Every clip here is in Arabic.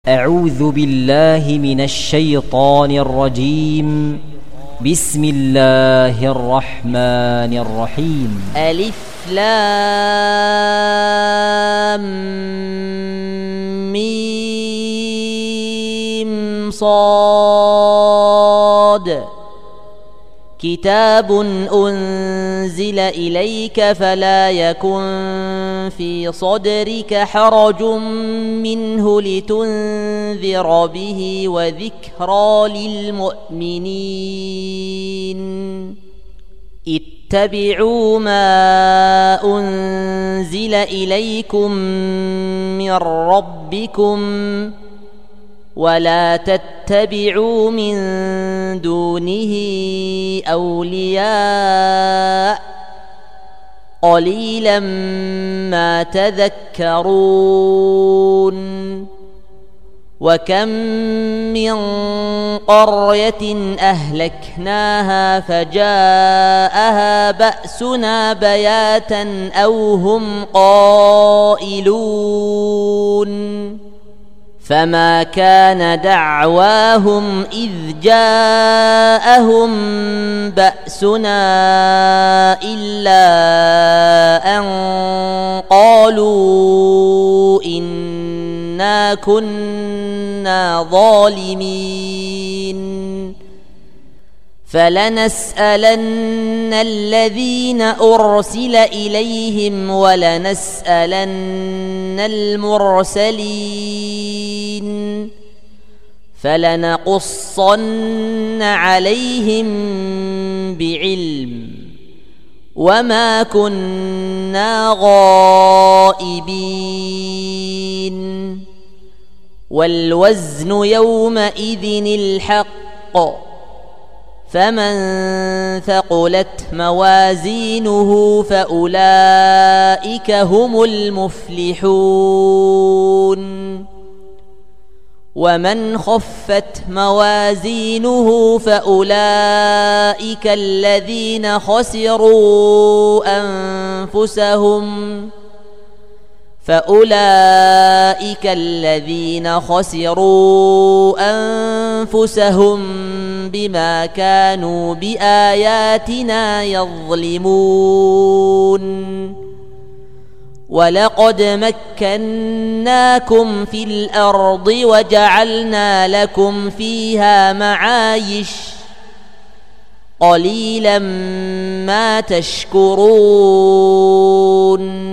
أعوذ بالله من الشيطان الرجيم. بسم الله الرحمن الرحيم. ألف لام ميم صاد. كتاب أنزل إليك فلا يكن في صدرك حرج منه لتنذر به وذكرى للمؤمنين. اتبعوا ما أنزل إليكم من ربكم ولا تتبعوا من دونه أولياء قليلا ما تذكرون. وكم من قرية أهلكناها فجاءها بأسنا بياتا أو هم قائلون. فما كان دعواهم إذ جاءهم بأسنا إلا أن قالوا إنا كنا ظالمين. فلنسألن الذين أرسل إليهم ولنسألن المرسلين. فلنقصن عليهم بعلم وما كنا غائبين. والوزن يومئذ الحق. فمن ثقلت موازينه فأولئك هم المفلحون. ومن خفت موازينه فأولئك الذين خسروا أنفسهم بما كانوا بآياتنا يظلمون. ولقد مكناكم في الأرض وجعلنا لكم فيها معايش قليلا ما تشكرون.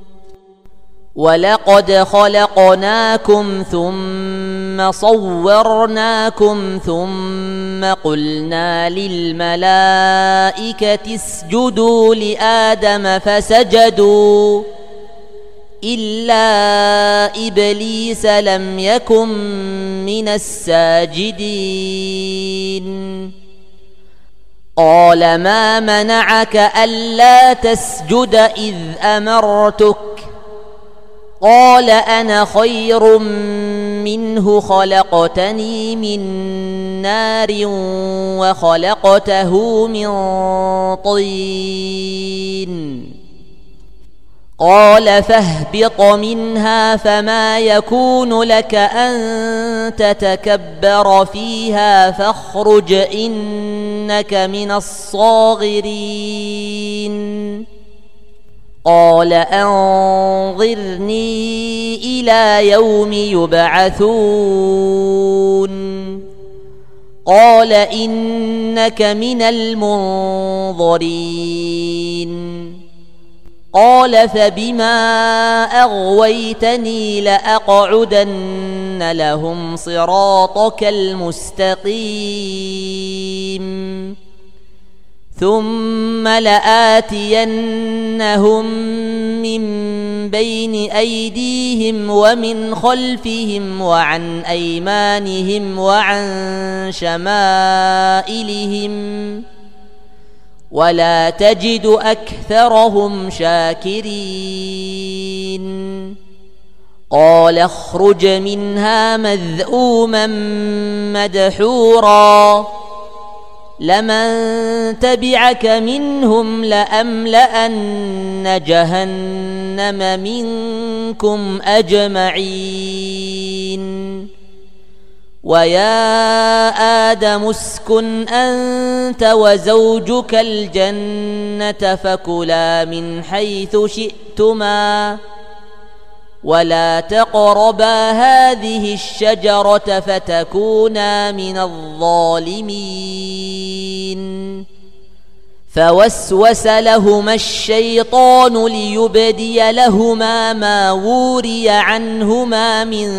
ولقد خلقناكم ثم صورناكم ثم قلنا للملائكة اسجدوا لآدم فسجدوا إلا إبليس لم يكن من الساجدين. قال ما منعك ألا تسجد إذ أمرتك؟ قال أنا خير منه خلقتني من نار وخلقته من طين. قال فاهبط منها فما يكون لك أن تتكبر فيها فاخرج إنك من الصاغرين. قال أنظرني إلى يوم يبعثون. قال إنك من المنظرين. قال فبما أغويتني لأقعدن لهم صراطك المستقيم ثم لآتينهم من بين أيديهم ومن خلفهم وعن أيمانهم وعن شمائلهم ولا تجد أكثرهم شاكرين. قال اخرج منها مذءوما مدحورا لمن تبعك منهم لأملأن جهنم منكم أجمعين ويا آدم اسكن أنت وزوجك الجنة فكلا من حيث شئتما ولا تقربا هذه الشجرة فتكونا من الظالمين فوسوس لهما الشيطان ليبدي لهما ما وري عنهما من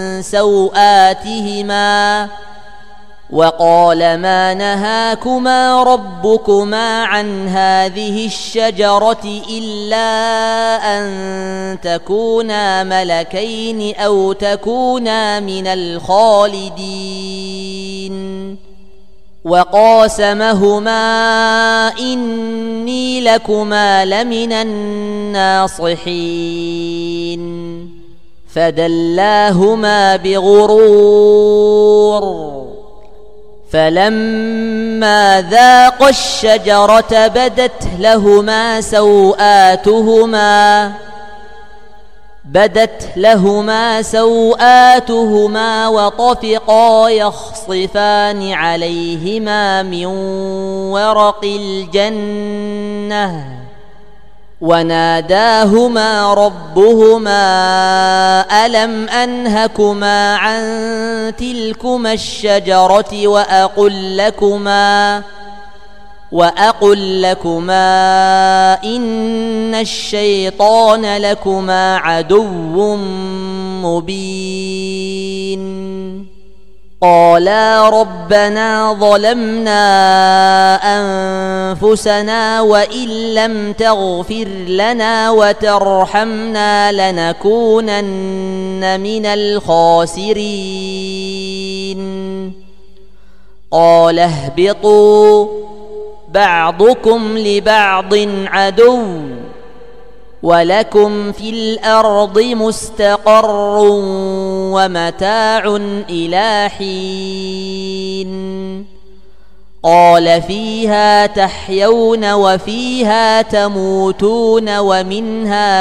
سوآتهما وقال ما نهاكما ربكما عن هذه الشجرة إلا أن تكونا ملكين أو تكونا من الخالدين وقاسمهما إني لكما لمن الناصحين فدلاهما بغرور فلما ذاقا الشجرة بدت لهما سوآتهما وطفقا يخصفان عليهما من ورق الجنة وناداهما ربهما ألم أنهكما عن تلكما الشجرة وأقل لكما إن الشيطان لكما عدو مبين قالا ربنا ظلمنا أنفسنا وإن لم تغفر لنا وترحمنا لنكونن من الخاسرين قال اهبطوا بعضكم لبعض عدو ولكم في الأرض مستقر ومتاع إلى حين قال فيها تحيون وفيها تموتون ومنها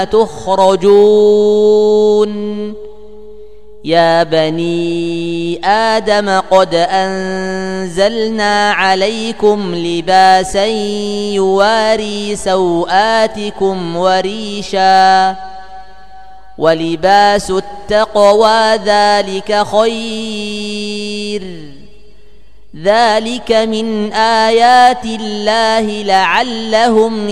تخرجون يا بني آدم قد أنزلنا عليكم لباسا يواري سوآتكم وريشا ولباس التقوى ذلك خير ذلك من آيات الله لعلهم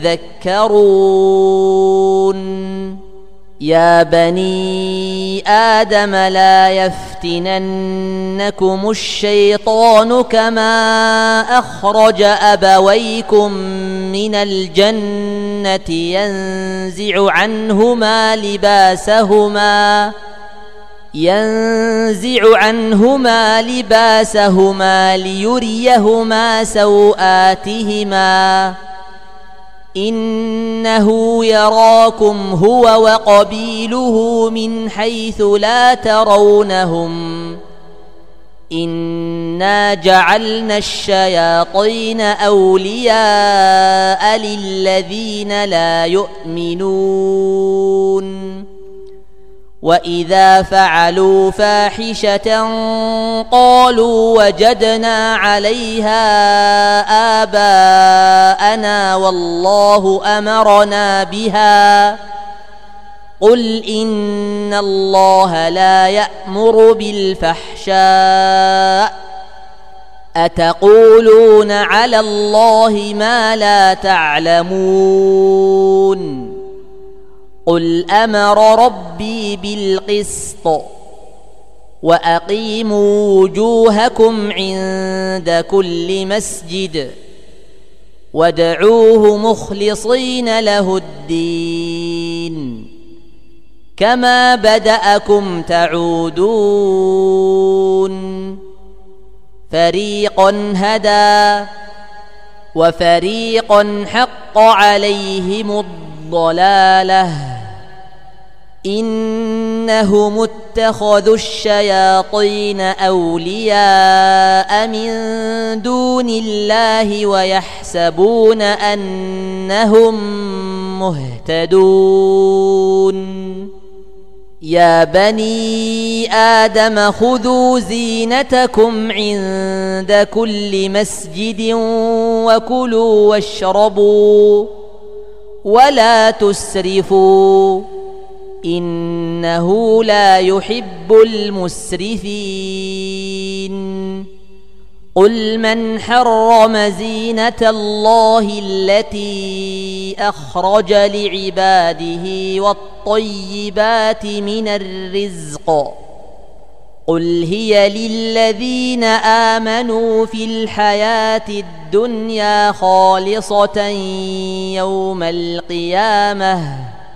يذكرون يا بني آدم لا يفتننكم الشيطان كما أخرج أبويكم من الجنة ينزع عنهما لباسهما ليريهما سوآتهما إنه يراكم هو وقبيله من حيث لا ترونهم إنا جعلنا الشياطين أولياء للذين لا يؤمنون وإذا فعلوا فاحشة قالوا وجدنا عليها آباءنا والله أمرنا بها قل إن الله لا يأمر بالفحشاء أتقولون على الله ما لا تعلمون قل أمر ربي بالقسط وأقيموا وجوهكم عند كل مسجد وادعوه مخلصين له الدين كما بدأكم تعودون فريقا هدى وفريقا حق عليهم الضلالة إنهم اتخذوا الشياطين أولياء من دون الله ويحسبون أنهم مهتدون يا بني آدم خذوا زينتكم عند كل مسجد وكلوا واشربوا ولا تسرفوا إنه لا يحب المسرفين قل من حرم زينة الله التي أخرج لعباده والطيبات من الرزق قل هي للذين آمنوا في الحياة الدنيا خالصة يوم القيامة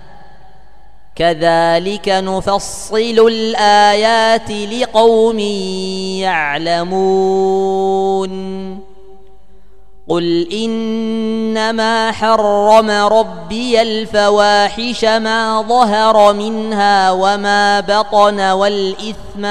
كذلك نفصل الآيات لقوم يعلمون قل إنما حرم ربي الفواحش ما ظهر منها وما بطن والإثم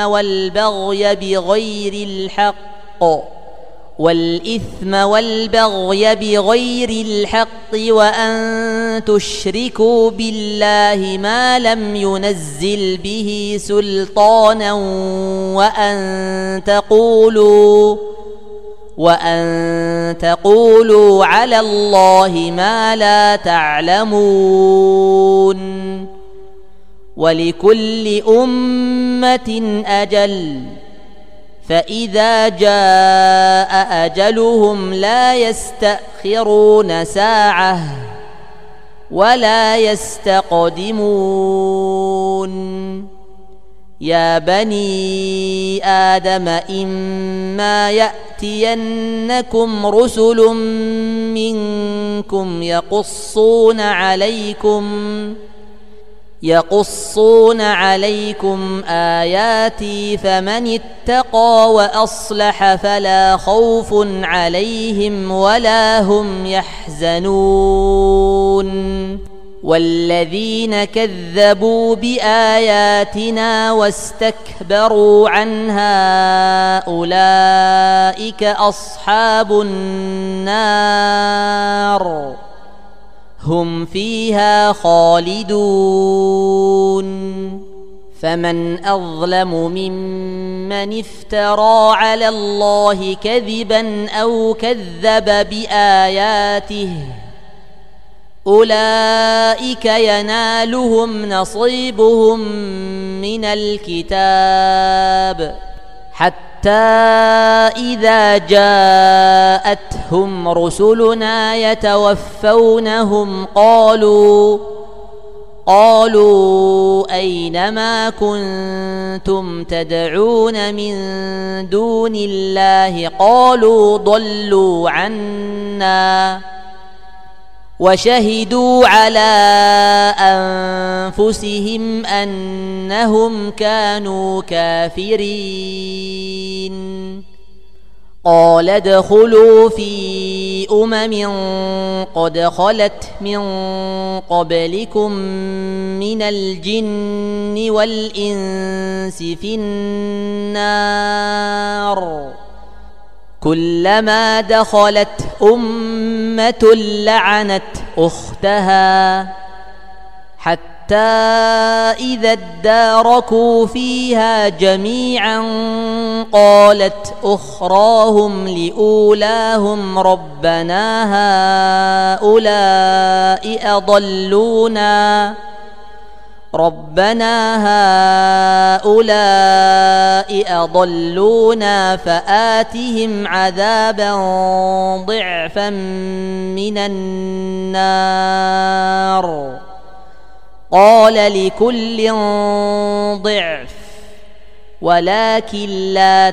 والبغي بغير الحق وأن تشركوا بالله ما لم ينزل به سلطانا وأن تقولوا على الله ما لا تعلمون ولكل أمة أجل فإذا جاء أجلهم لا يستأخرون ساعة ولا يستقدمون يا بني آدم إما يأتينكم رسل منكم يقصون عليكم آياتي فمن اتقى وأصلح فلا خوف عليهم ولا هم يحزنون والذين كذبوا بآياتنا واستكبروا عنها أولئك أصحاب النار هم فيها خالدون فمن أظلم ممن افترى على الله كذبا أو كذب بآياته أولئك ينالهم نصيبهم من الكتاب حتى إذا جاءتهم رسلنا يتوفونهم قالوا أين ما كنتم تدعون من دون الله قالوا ضلوا عنا وشهدوا على أنفسهم أنهم كانوا كافرين قال ادخلوا في قد خلت من قبلكم من الجن والإنس في النار كلما دخلت أمة لعنت أختها حتى إذا اداركوا فيها جميعا قالت أخراهم لأولاهم ربنا هؤلاء أضلونا فآتهم عذابا ضعفا من النار قال لكل ضعف ولكن لا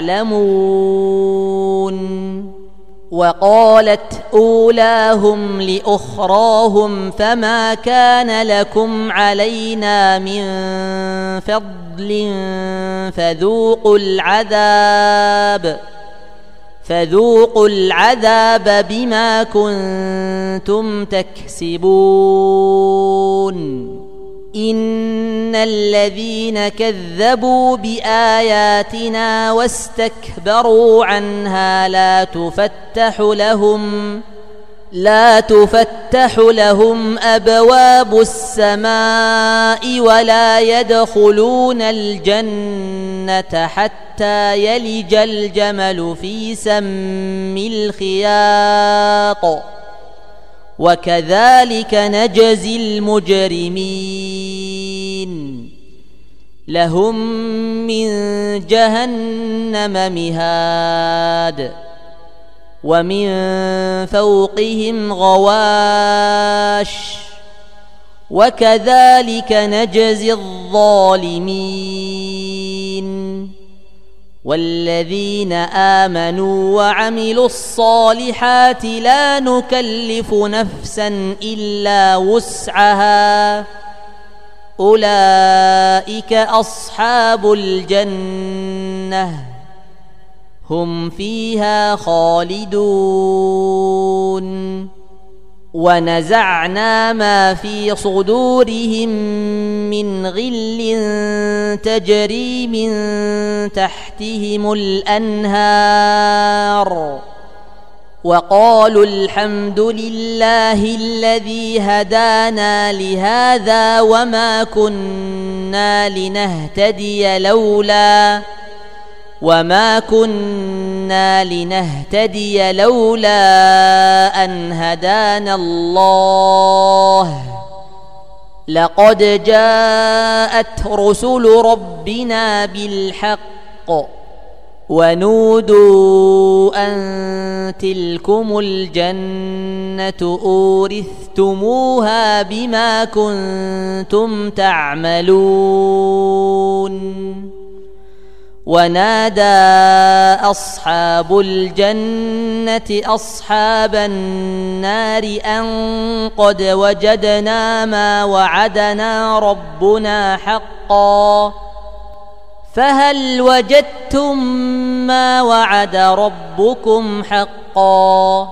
تعلمون وقالت أولاهم لأخراهم فما كان لكم علينا من فضل فذوقوا العذاب بما كنتم تكسبون إن الذين كذبوا بآياتنا واستكبروا عنها لا تفتح لا تفتح لهم أبواب السماء ولا يدخلون الجنة حتى يلج الجمل في سم الخياط وكذلك نجزي المجرمين لهم من جهنم مهاد ومن فوقهم غواش وكذلك نجزي الظالمين والذين آمنوا وعملوا الصالحات لا نكلف نفسا إلا وسعها أولئك أصحاب الجنة هم فيها خالدون ونزعنا ما في صدورهم من غل تجري من تحتهم الأنهار وقالوا الحمد لله الذي هدانا لهذا وما كنا لنهتدي لولا أن هدانا الله لقد جاءت رسل ربنا بالحق ونودوا أن تلكم الجنة أورثتموها بما كنتم تعملون ونادى أصحاب الجنة أصحاب النار أن قد وجدنا ما وعدنا ربنا حقا فهل وجدتم ما وعد ربكم حقا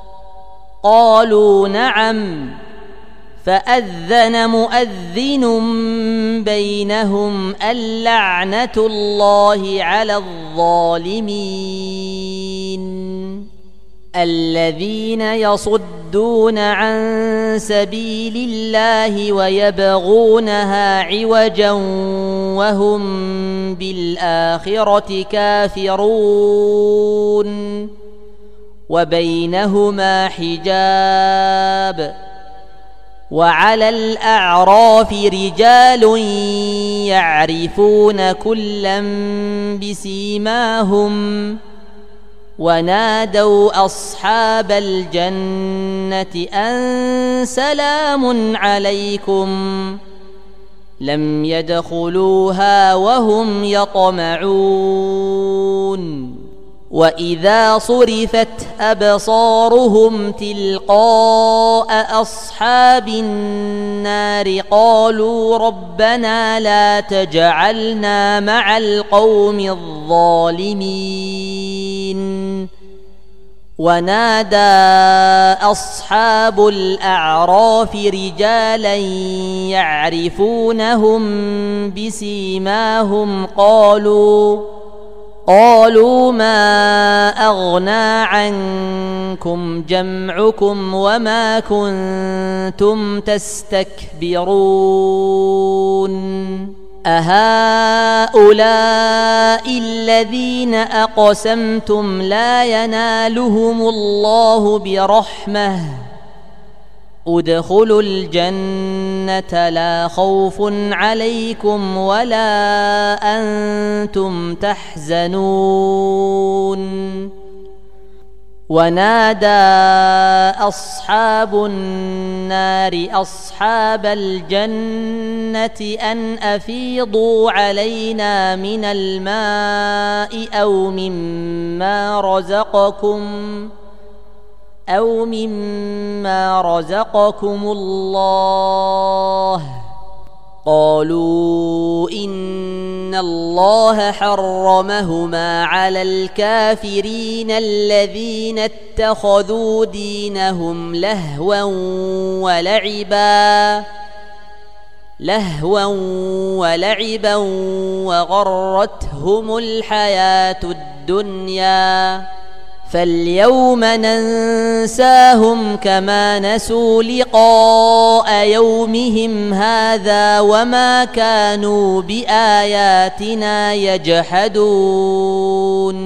قالوا نعم فأذن مؤذن بينهم اللعنة الله على الظالمين الذين يصدون عن سبيل الله ويبغونها عوجا وهم بالآخرة كافرون وبينهما حجاب وعلى الأعراف رجال يعرفون كلا بسيماهم ونادوا أصحاب الجنة أن سلام عليكم لم يدخلوها وهم يطمعون وإذا صرفت أبصارهم تلقاء أصحاب النار قالوا ربنا لا تجعلنا مع القوم الظالمين ونادى أصحاب الأعراف رجالا يعرفونهم بسيماهم قالوا ما أغنى عنكم جمعكم وما كنتم تستكبرون أهؤلاء الذين أقسمتم لا ينالهم الله برحمة ادخلوا الجنة لا خوف عليكم ولا أنتم تحزنون ونادى أصحاب النار أصحاب الجنة أن أفيضوا علينا من الماء أو مما رزقكم الله قالوا إن الله حرمهما على الكافرين الذين اتخذوا دينهم لهوا ولعبا وغرتهم الحياة الدنيا فاليوم ننساهم كما نسوا لقاء يومهم هذا وما كانوا بآياتنا يجحدون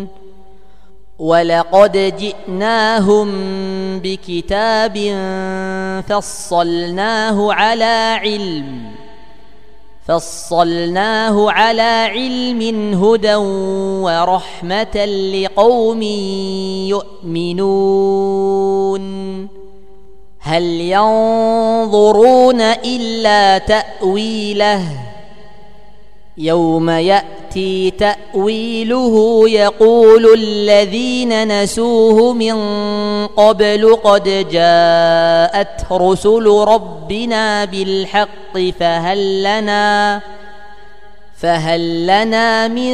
ولقد جئناهم بكتاب فصلناه على علم هدى ورحمة لقوم يؤمنون هل ينظرون إلا تأويله يوم يأتي تأويله يقول الذين نسوه من قبل قد جاءت رسل ربنا بالحق فهل لنا من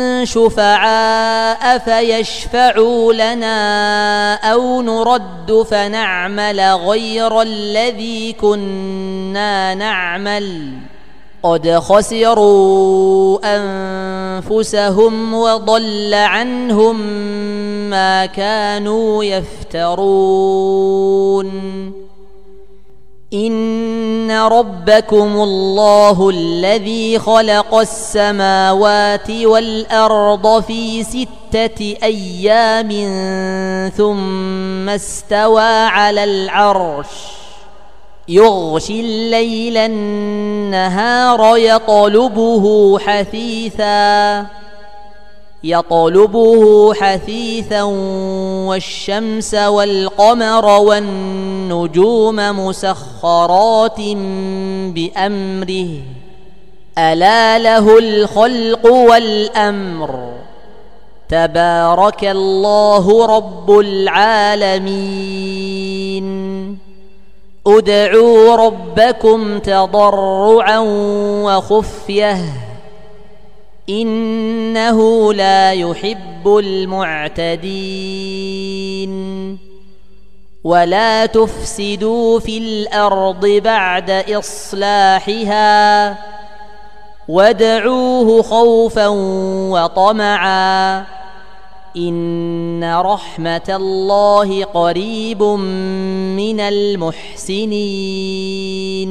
شفعاء فيشفعوا لنا أو نرد فنعمل غير الذي كنا نعمل قد خسروا أنفسهم وضل عنهم ما كانوا يفترون إن ربكم الله الذي خلق السماوات والأرض في 6 أيام ثم استوى على العرش يغشي الليل النهار يطلبه حثيثا والشمس والقمر والنجوم مسخرات بأمره ألا له الخلق والأمر تبارك الله رب العالمين ادعوا ربكم تضرعا وخفية إنه لا يحب المعتدين ولا تفسدوا في الأرض بعد إصلاحها وادعوه خوفا وطمعا إن رحمة الله قريب من المحسنين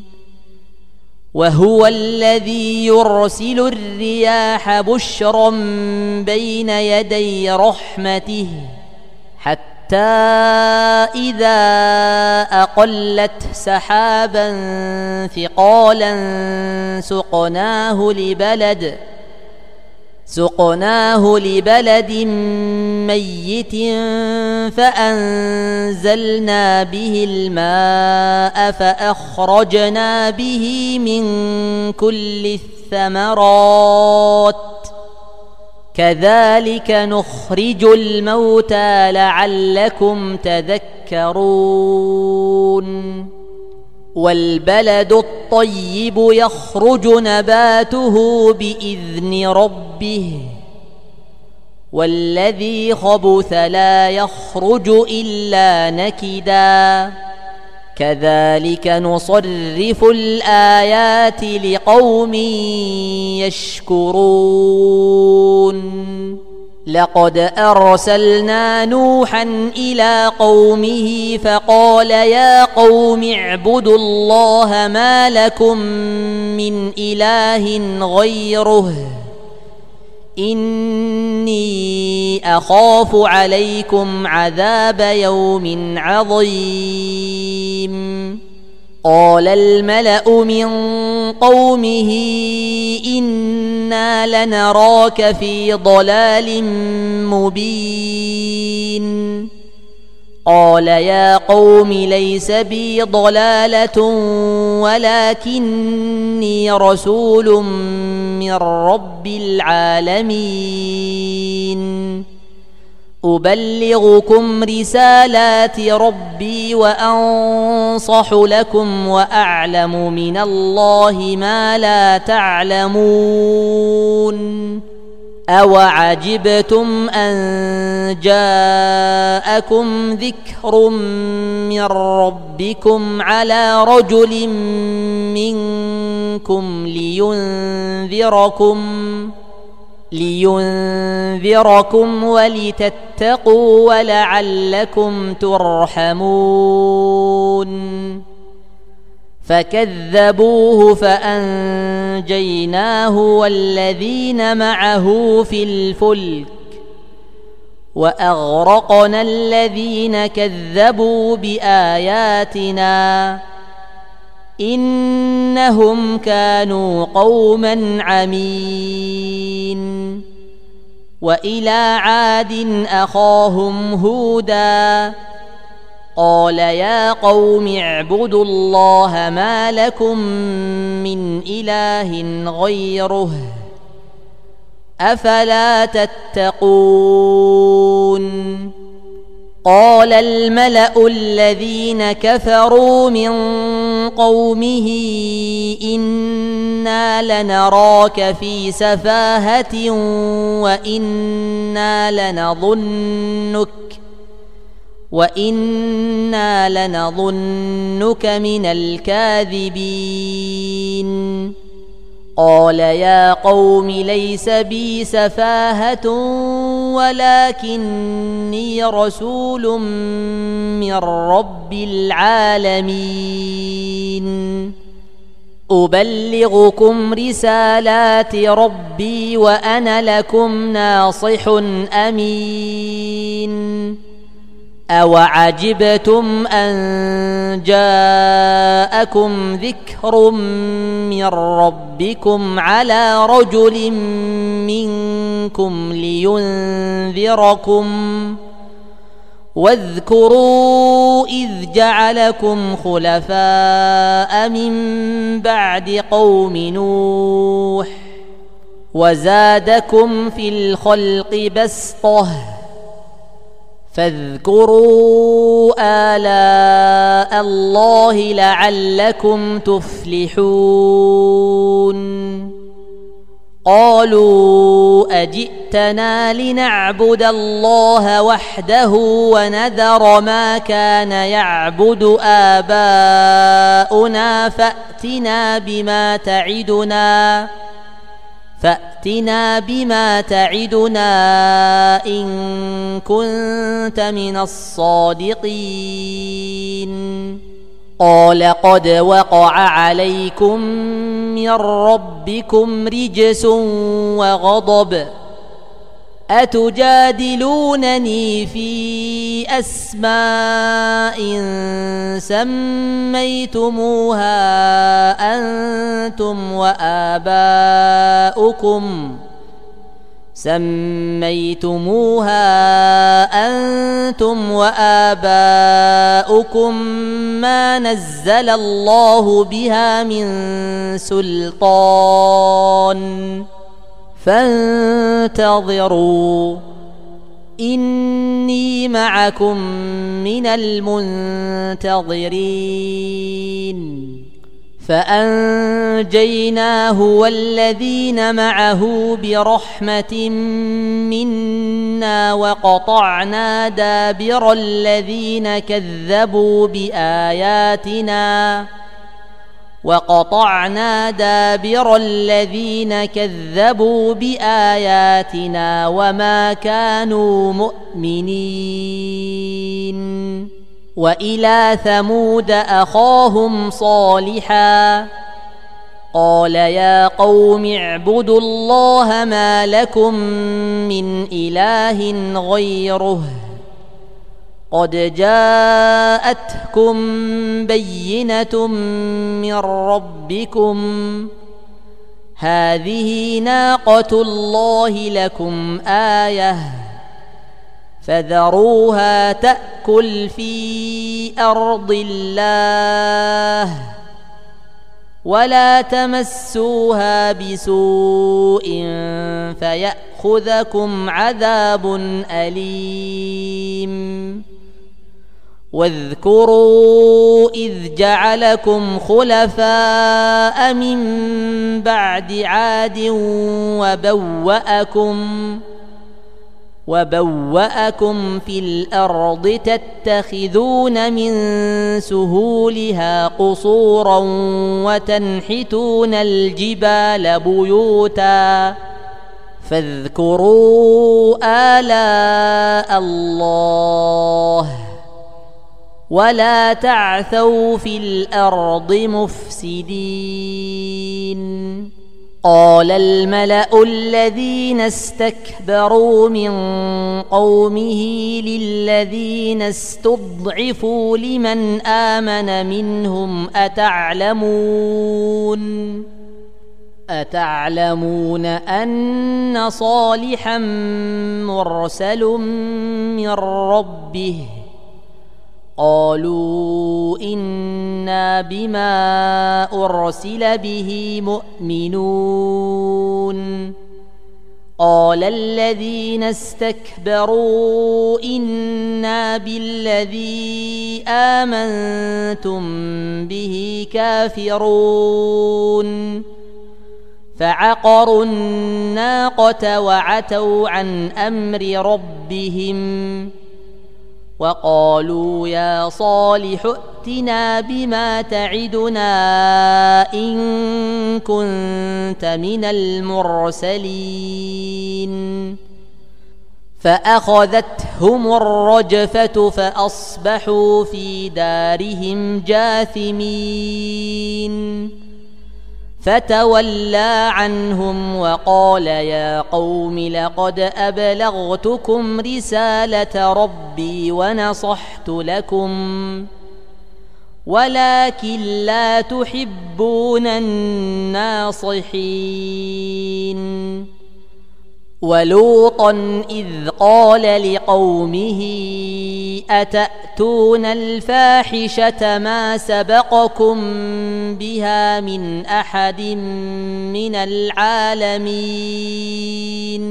وهو الذي يرسل الرياح بشرا بين يدي رحمته حتى إذا أقلت سحابا ثقالا سقناه لبلد ميت فأنزلنا به الماء فأخرجنا به من كل الثمرات كذلك نخرج الموتى لعلكم تذكرون والبلد الطيب يخرج نباته بإذن ربه والذي خبث لا يخرج إلا نكدا كذلك نصرف الآيات لقوم يشكرون لقد أرسلنا نوحا إلى قومه فقال يا قوم اعبدوا الله ما لكم من إله غيره إني أخاف عليكم عذاب يوم عظيم قال الملأ من قومه إنا لنراك في ضلال مبين قال يا قوم ليس بي ضلالة ولكني رسول من رب العالمين أبلغكم رسالات ربي وأنصح لكم وأعلم من الله ما لا تعلمون أوعجبتم أن جاءكم ذكر من ربكم على رجل منكم لينذركم ولتتقوا واتقوا ولعلكم ترحمون فكذبوه فأنجيناه والذين معه في الفلك وأغرقنا الذين كذبوا بآياتنا إنهم كانوا قوما عمين وإلى عاد أخاهم هودا قال يا قوم اعبدوا الله ما لكم من إله غيره أفلا تتقون قال الملأ الذين كفروا من قومه إنا لنراك في سفاهة وإنا لنظنك من الكاذبين قال يا قوم ليس بي سفاهة ولكني رسول من رب العالمين أبلغكم رسالات ربي وأنا لكم ناصح أمين أوعجبتم أن جاءكم ذكر من ربكم على رجل منكم لينذركم واذكروا إذ جعلكم خلفاء من بعد قوم نوح وزادكم في الخلق بسطة فاذكروا آلاء الله لعلكم تفلحون قالوا أجئتنا لنعبد الله وحده ونذر ما كان يعبد آباؤنا فأتنا بما تعدنا إن كنت من الصادقين قال قد وقع عليكم من ربكم رجس وغضب أتجادلونني في أسماء سميتموها أنتم وآباؤكم ما نزل الله بها من سلطان فانتظروا إني معكم من المنتظرين فأنجيناه والذين معه برحمة منا وقطعنا دابر الذين كذبوا بآياتنا وما كانوا مؤمنين وإلى ثمود أخاهم صالحا قال يا قوم اعبدوا الله ما لكم من إله غيره قد جاءتكم بينة من ربكم هذه ناقة الله لكم آية فذروها تأكل في أرض الله ولا تمسوها بسوء فيأخذكم عذاب أليم واذكروا إذ جعلكم خلفاء من بعد عاد وبوأكم في الأرض تتخذون من سهولها قصورا وتنحتون الجبال بيوتا فاذكروا آلاء الله ولا تعثوا في الأرض مفسدين. قال الملأ الذين استكبروا من قومه للذين استضعفوا لمن آمن منهم أتعلمون أن صالحا مرسل من ربه؟ قالوا إنا بما أرسل به مؤمنون. قال الذين استكبروا إنا بالذي آمنتم به كافرون. فعقروا الناقة وعتوا عن أمر ربهم وقالوا يا صالح ائتنا بما تعدنا إن كنت من المرسلين. فأخذتهم الرجفة فأصبحوا في دارهم جاثمين. فتولى عنهم وقال يا قوم لقد أبلغتكم رسالة ربي ونصحت لكم ولكن لا تحبون الناصحين. ولوطا إذ قال لقومه أتأتون الفاحشة ما سبقكم بها من أحد من العالمين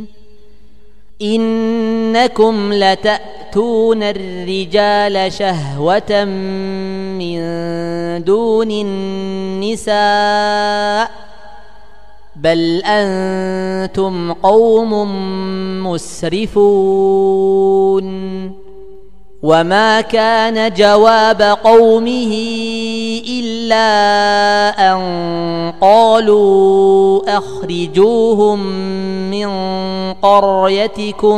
إنكم لتأتون الرجال شهوة من دون النساء بل أنتم قوم مسرفون. وما كان جواب قومه إلا أن قالوا أخرجوهم من قريتكم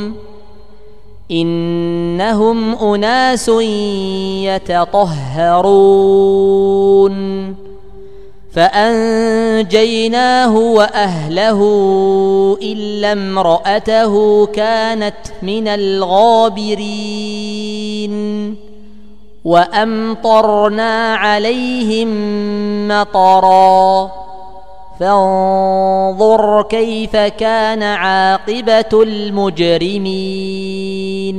إنهم أناس يتطهرون. فأنجيناه وأهله إلا امرأته كانت من الغابرين. وأمطرنا عليهم مطرا فانظر كيف كان عاقبة المجرمين.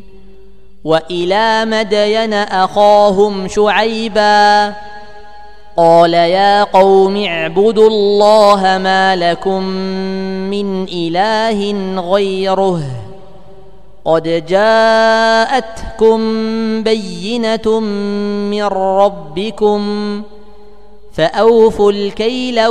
وإلى مدين أخاهم شعيبا قال يا قوم اعبدوا الله ما لكم من إله غيره قد جاءتكم بينة من ربكم فأوفوا الكيل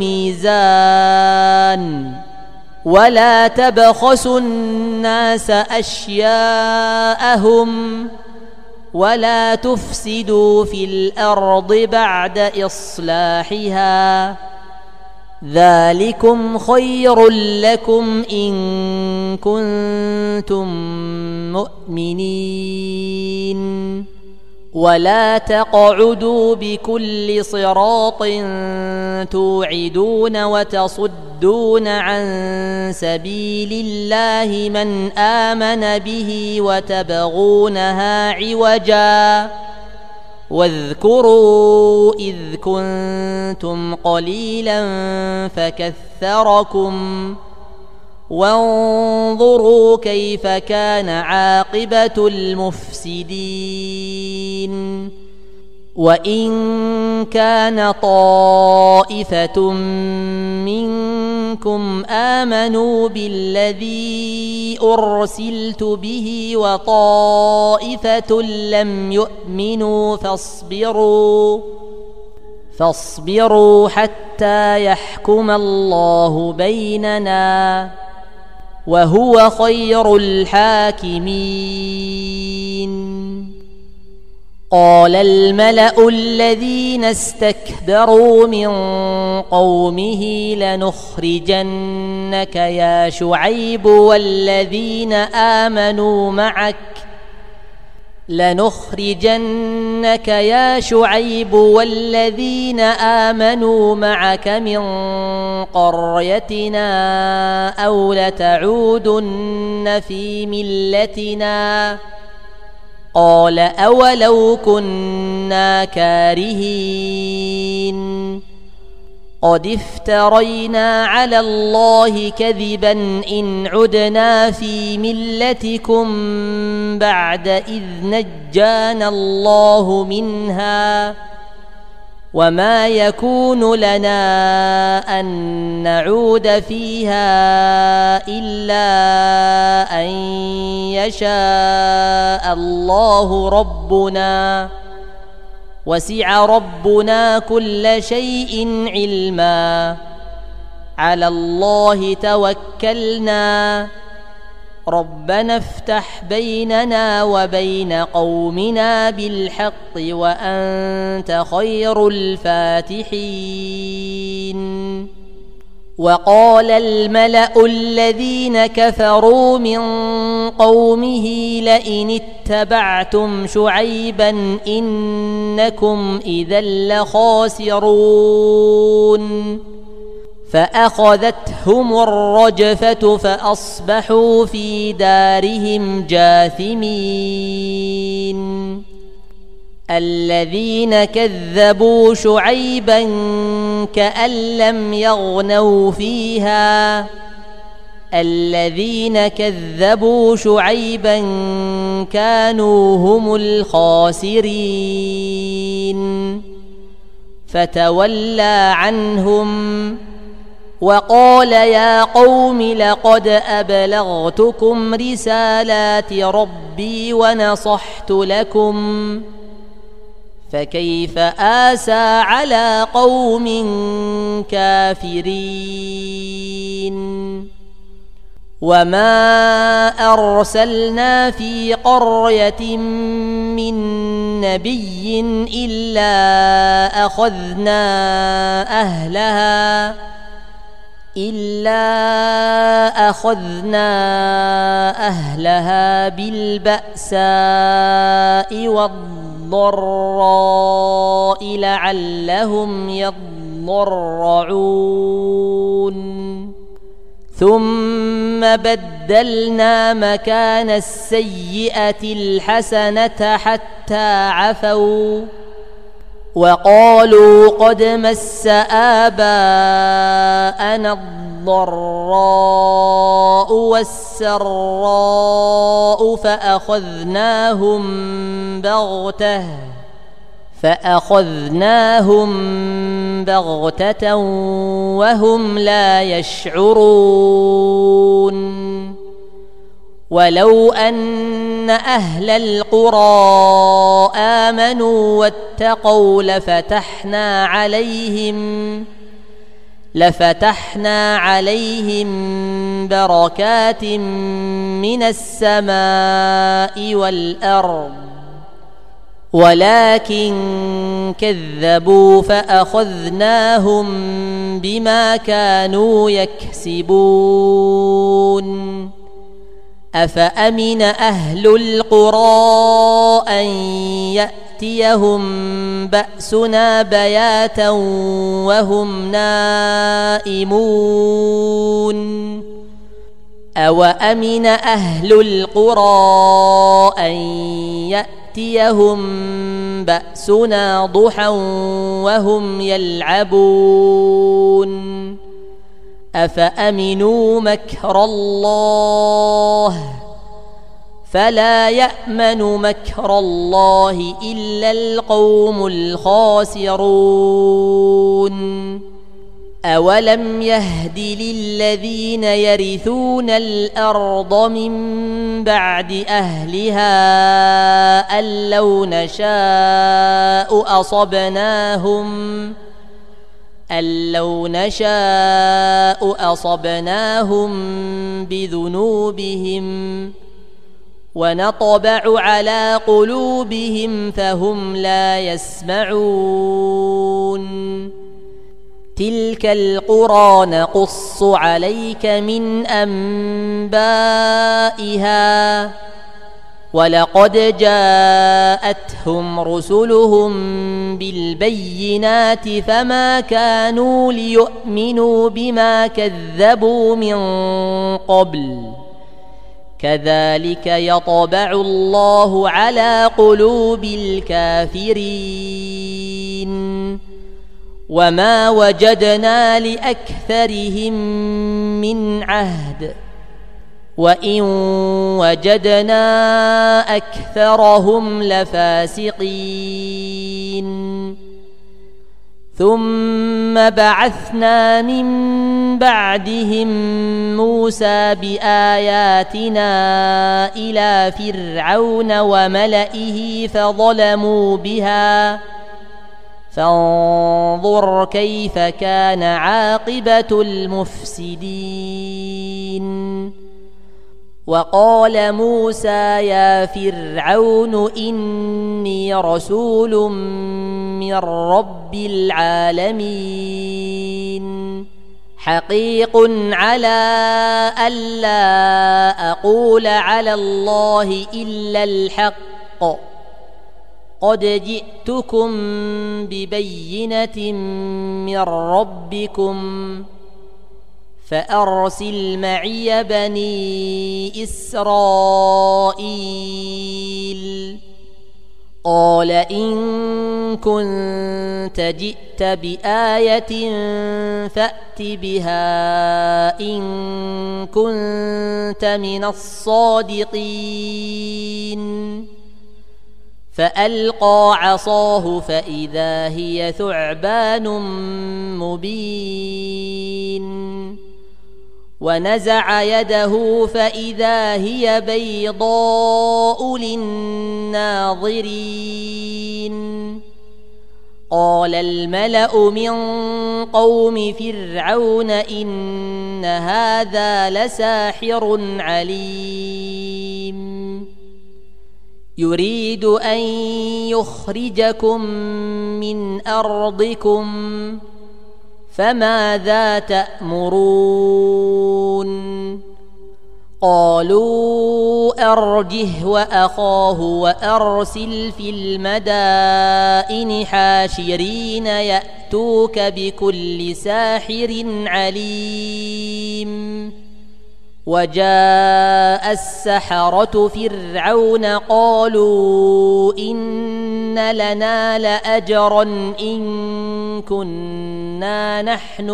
والميزان ولا تبخسوا الناس أشياءهم ولا تفسدوا في الأرض بعد إصلاحها ذلكم خير لكم إن كنتم مؤمنين. ولا تقعدوا بكل صراط توعدون وتصدون عن سبيل الله من آمن به وتبغونها عوجا واذكروا إذ كنتم قليلا فكثركم وانظروا كيف كان عاقبة المفسدين. وإن كان طائفة منكم آمنوا بالذي أرسلت به وطائفة لم يؤمنوا فاصبروا حتى يحكم الله بيننا وهو خير الحاكمين. قال الملأ الذين استكبروا من قومه لنخرجنك يا شعيب والذين آمنوا معك من قريتنا أو لتعودن في ملتنا قال أولو كنا كارهين قد افترينا على الله كذبا إن عدنا في ملتكم بعد إذ نجانا الله منها وما يكون لنا أن نعود فيها إلا أن يشاء الله ربنا وسع ربنا كل شيء علما على الله توكلنا ربنا افتح بيننا وبين قومنا بالحق وأنت خير الفاتحين. وقال الملأ الذين كفروا من قومه لئن اتبعتم شعيبا إنكم إذا لخاسرون فأخذتهم الرجفة فأصبحوا في دارهم جاثمين. الذين كذبوا شعيبا كأن لم يغنوا فيها الذين كذبوا شعيبا كانوا هم الخاسرين. فتولى عنهم وقال يا قوم لقد أبلغتكم رسالات ربي ونصحت لكم فكيف آسى على قوم كافرين. وما أرسلنا في قرية من نبي إلا أخذنا أهلها بالبأساء والضراء لعلهم يضرعون ثم بدلنا مكان السيئة الحسنة حتى عفوا وقالوا قد مس آباءنا الضراء والسراء فأخذناهم بغتة وهم لا يشعرون. ولو أن أهل القرى آمنوا واتقوا لفتحنا عليهم بركات من السماء والأرض ولكن كذبوا فأخذناهم بما كانوا يكسبون. أفأمن أهل القرى أن يأتيهم بأسنا بياتا وهم نائمون أوأمن أهل القرى أن يأتيهم بأسنا ضحى وهم يلعبون أفأمنوا مكر الله فلا يأمن مكر الله إلا القوم الخاسرون. أولم يهد للذين يرثون الأرض من بعد أهلها أن لو نشاء أصبناهم بذنوبهم ونطبع على قلوبهم فهم لا يسمعون تلك القرى نقص عليك من أنبائها ولقد جاءتهم رسلهم بالبينات فما كانوا ليؤمنوا بما كذبوا من قبل كذلك يطبع الله على قلوب الكافرين وما وجدنا لأكثرهم من عهد وإن وجدنا أكثرهم لفاسقين ثم بعثنا من بعدهم موسى بآياتنا إلى فرعون وملئه فظلموا بها فانظر كيف كان عاقبة المفسدين وقال موسى يا فرعون إني رسول من رب العالمين حقيق على ألا أقول على الله إلا الحق قد جئتكم ببينة من ربكم فأرسل معي بني إسرائيل قال إن كنت جئت بآية فأت بها إن كنت من الصادقين فألقى عصاه فإذا هي ثعبان مبين ونزع يده فإذا هي بيضاء للناظرين قال الملأ من قوم فرعون إن هذا لساحر عليم يريد أن يخرجكم من أرضكم فماذا تأمرون قالوا أرجه وأخاه وأرسل في المدائن حاشرين يأتوك بكل ساحر عليم وجاء السحرة فرعون قالوا إن لنا لأجرا إن كنا نحن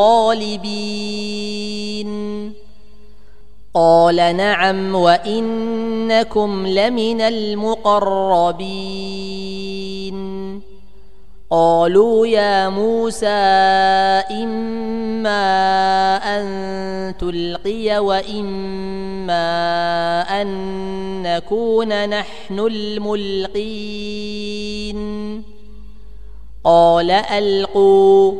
الغالبين قال نعم وإنكم لمن المقربين قالوا يا موسى إما أن تلقي وإما أن نكون نحن الملقين قال ألقوا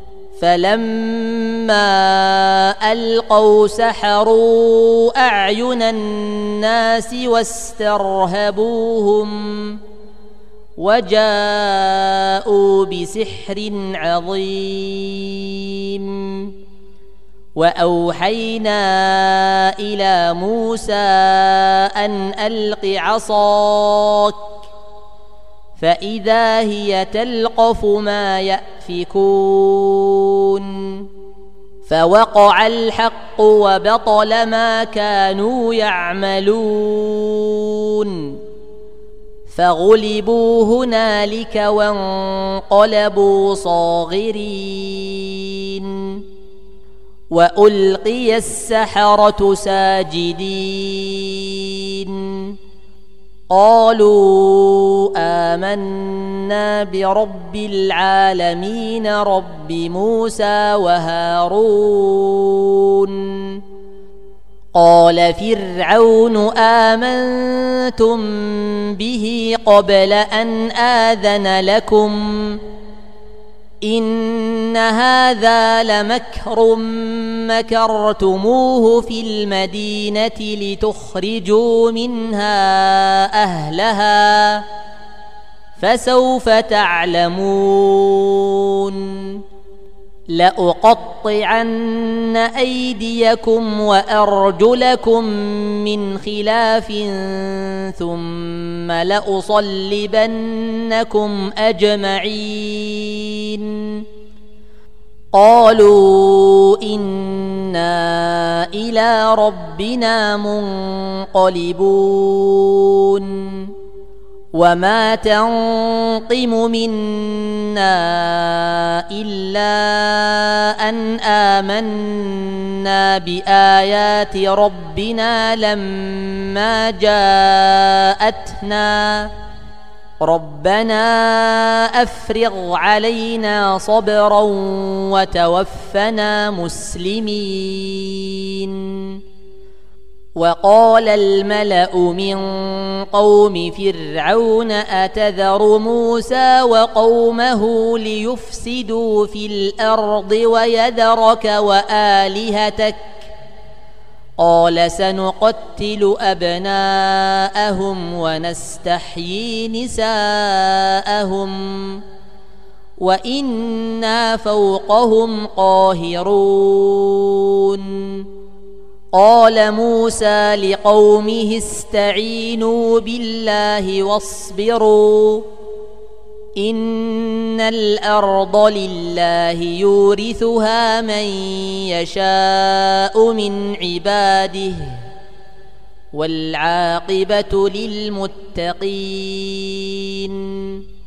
فلما ألقوا سحروا أعين الناس واسترهبوهم وجاءوا بسحر عظيم وأوحينا إلى موسى أن ألق عصاك فإذا هي تلقف ما يأفكون فوقع الحق وبطل ما كانوا يعملون فغلبوا هنالك وانقلبوا صاغرين وألقي السحرة ساجدين قالوا آمنا برب العالمين رب موسى وهارون قال فرعون آمنتم به قبل أن آذن لكم إن هذا لمكر مكرتموه في المدينة لتخرجوا منها أهلها فسوف تعلمون لأقطعن أيديكم وأرجلكم من خلاف ثم لأصلبنكم أجمعين قالوا إنا إلى ربنا منقلبون وما تنقم منا إلا أن آمنا بآيات ربنا لما جاءتنا ربنا أفرغ علينا صبرا وتوفنا مسلمين وقال الملأ من قوم فرعون أتذر موسى وقومه ليفسدوا في الأرض ويذرك وآلهتك قال سنقتل أبناءهم ونستحيي نساءهم وإنا فوقهم قاهرون قال موسى لقومه استعينوا بالله واصبروا إن الأرض لله يورثها من يشاء من عباده والعاقبة للمتقين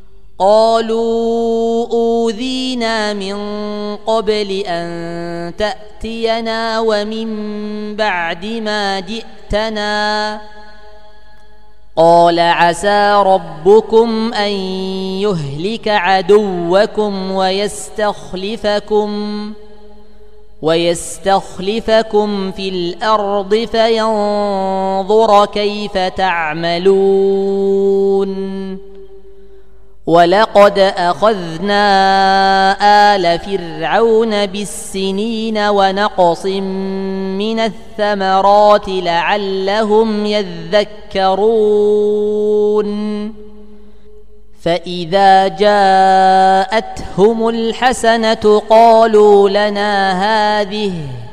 قالوا أوذينا من قبل أن تأتينا ومن بعد ما جئتنا قال عسى ربكم أن يهلك عدوكم ويستخلفكم في الأرض فينظر كيف تعملون ولقد أخذنا آل فرعون بالسنين ونقص من الثمرات لعلهم يذكرون فإذا جاءتهم الحسنة قالوا لنا هذه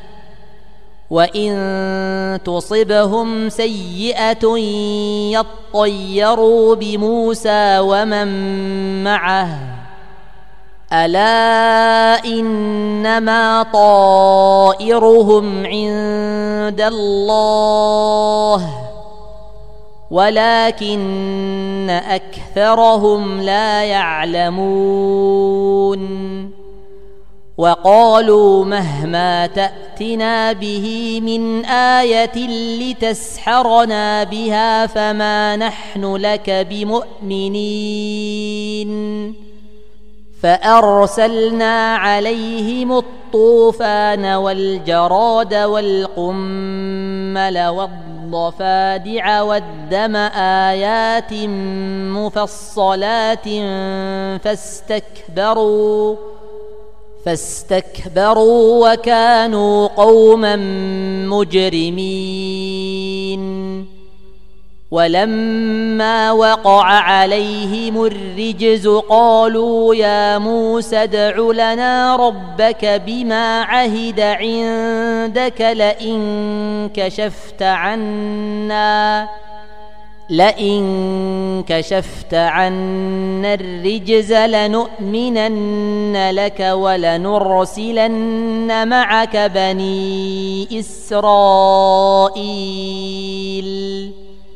وإن تصبهم سيئة يطيروا بموسى ومن معه ألا إنما طائرهم عند الله ولكن أكثرهم لا يعلمون وقالوا مهما تأتنا به من آية لتسحرنا بها فما نحن لك بمؤمنين فأرسلنا عليهم الطوفان والجراد والقمل والضفادع والدم آيات مفصلات فاستكبروا وكانوا قوما مجرمين ولما وقع عليهم الرجز قالوا يا موسى ادع لنا ربك بما عهد عندك لئن كشفت عنا الرجز لنؤمنن لك ولنرسلن معك بني إسرائيل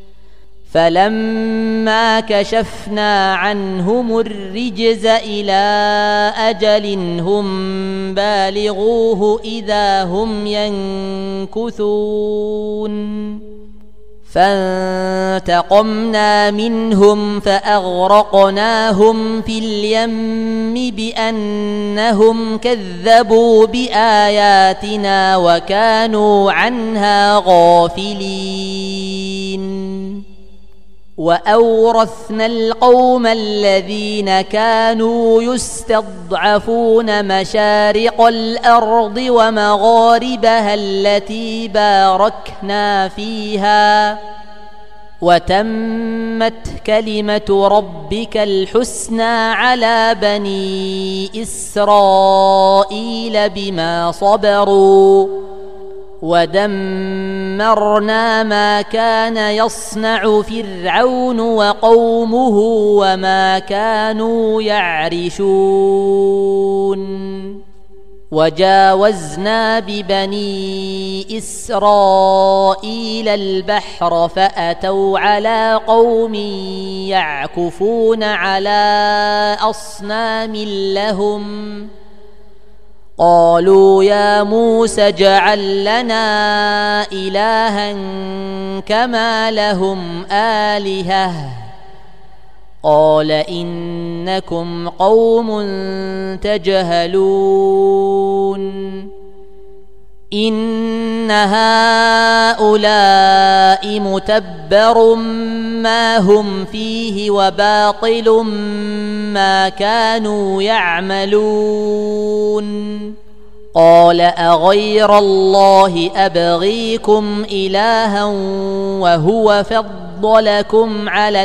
فلما كشفنا عنهم الرجز إلى أجل هم بالغوه إذا هم ينكثون فانتقمنا منهم فأغرقناهم في اليم بأنهم كذبوا بآياتنا وكانوا عنها غافلين وأورثنا القوم الذين كانوا يستضعفون مشارق الأرض ومغاربها التي باركنا فيها وتمت كلمة ربك الحسنى على بني إسرائيل بما صبروا ودمرنا ما كان يصنع فرعون وقومه وما كانوا يعرشون وجاوزنا ببني إسرائيل البحر فأتوا على قوم يعكفون على أصنام لهم قالوا يا موسى اجعل لنا إلها كما لهم آلهة قال إنكم قوم تجهلون إن هؤلاء متبر ما هم فيه وباطل ما كانوا يعملون قال أغير الله أبغيكم إلها وهو فضلكم على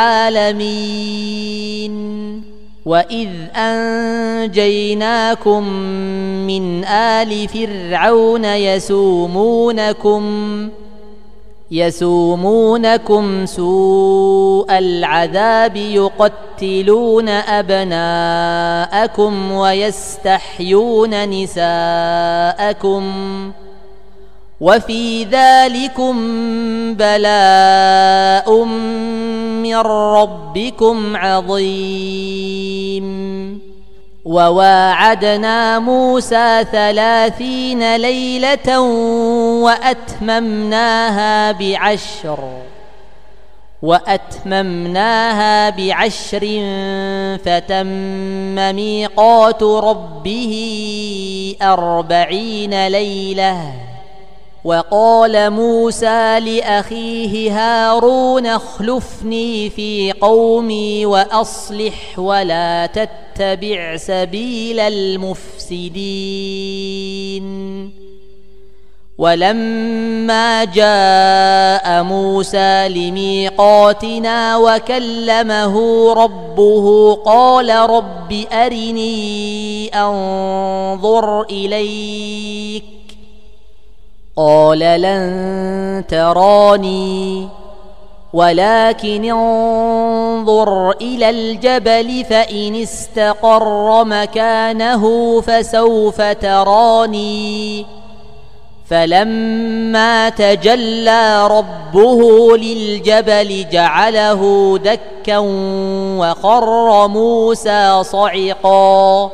العالمين وإذ أنجيناكم من آل فرعون يسومونكم سوء العذاب يقتلون أبناءكم ويستحيون نساءكم وفي ذلكم بلاء من ربكم عظيم وواعدنا موسى 30 ليلة وأتممناها بعشر فتم ميقات ربه 40 ليلة وقال موسى لأخيه هارون اخلفني في قومي وأصلح ولا تتبع سبيل المفسدين ولما جاء موسى لميقاتنا وكلمه ربه قال رب أرني أنظر إليك قال لن تراني ولكن انظر إلى الجبل فإن استقر مكانه فسوف تراني فلما تجلى ربه للجبل جعله دكا وخر موسى صعقا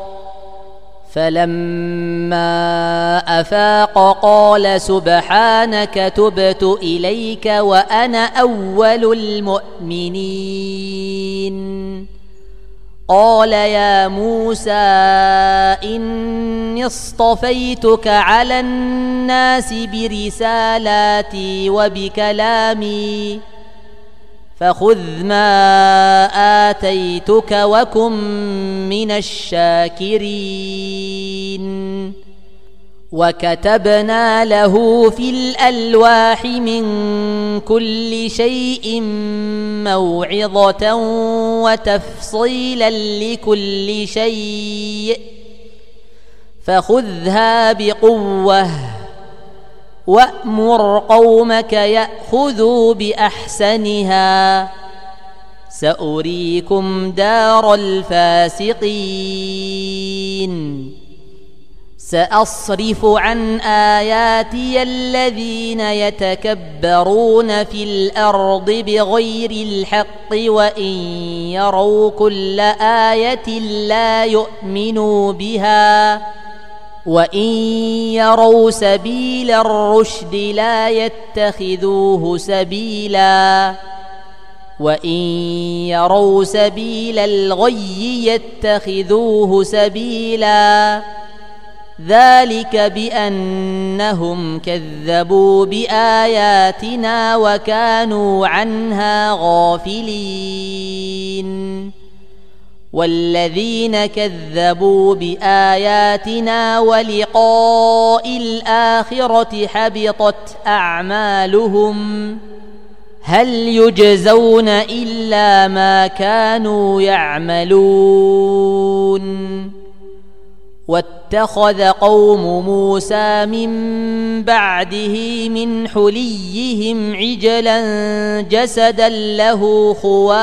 فلما أفاق قال سبحانك تبت إليك وأنا أول المؤمنين قال يا موسى إني اصطفيتك على الناس برسالاتي وبكلامي فخذ ما آتيتك وكن من الشاكرين وكتبنا له في الألواح من كل شيء موعظة وتفصيلا لكل شيء فخذها بقوة وأمر قومك يأخذوا بأحسنها سأريكم دار الفاسقين سأصرف عن آياتي الذين يتكبرون في الأرض بغير الحق وإن يروا كل آية لا يؤمنوا بها وإن يروا سبيل الرشد لا يتخذوه سبيلا وإن يروا سبيل الغي يتخذوه سبيلا ذلك بأنهم كذبوا بآياتنا وكانوا عنها غافلين والذين كذبوا بآياتنا ولقاء الآخرة حبطت أعمالهم هل يجزون إلا ما كانوا يعملون واتخذ قوم موسى من بعده من حليهم عجلا جسدا له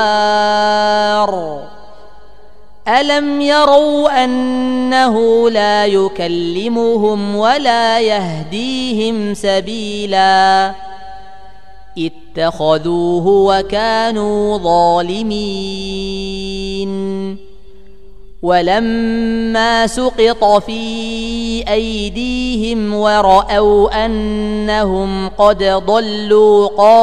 خوار ألم يروا أنه لا يكلمهم ولا يهديهم سبيلا اتخذوه وكانوا ظالمين ولما سقط في أيديهم ورأوا أنهم قد ضلوا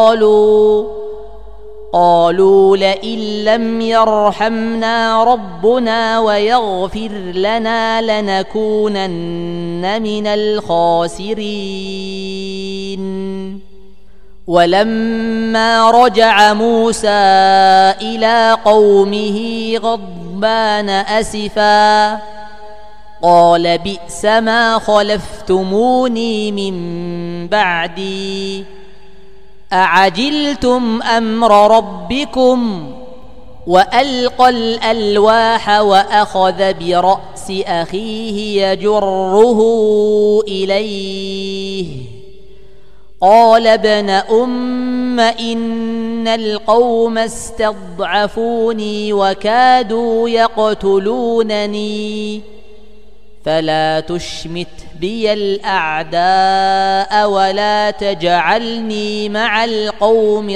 قالوا لئن لم يرحمنا ربنا ويغفر لنا لنكونن من الخاسرين ولما رجع موسى إلى قومه غضبان أسفا قال بئس ما خلفتموني من بعدي أعجلتم أمر ربكم وألقى الألواح وأخذ برأس أخيه يجره إليه قال ابن أم إن القوم استضعفوني وكادوا يقتلونني فلا تشمت بي الأعداء ولا تجعلني مع القوم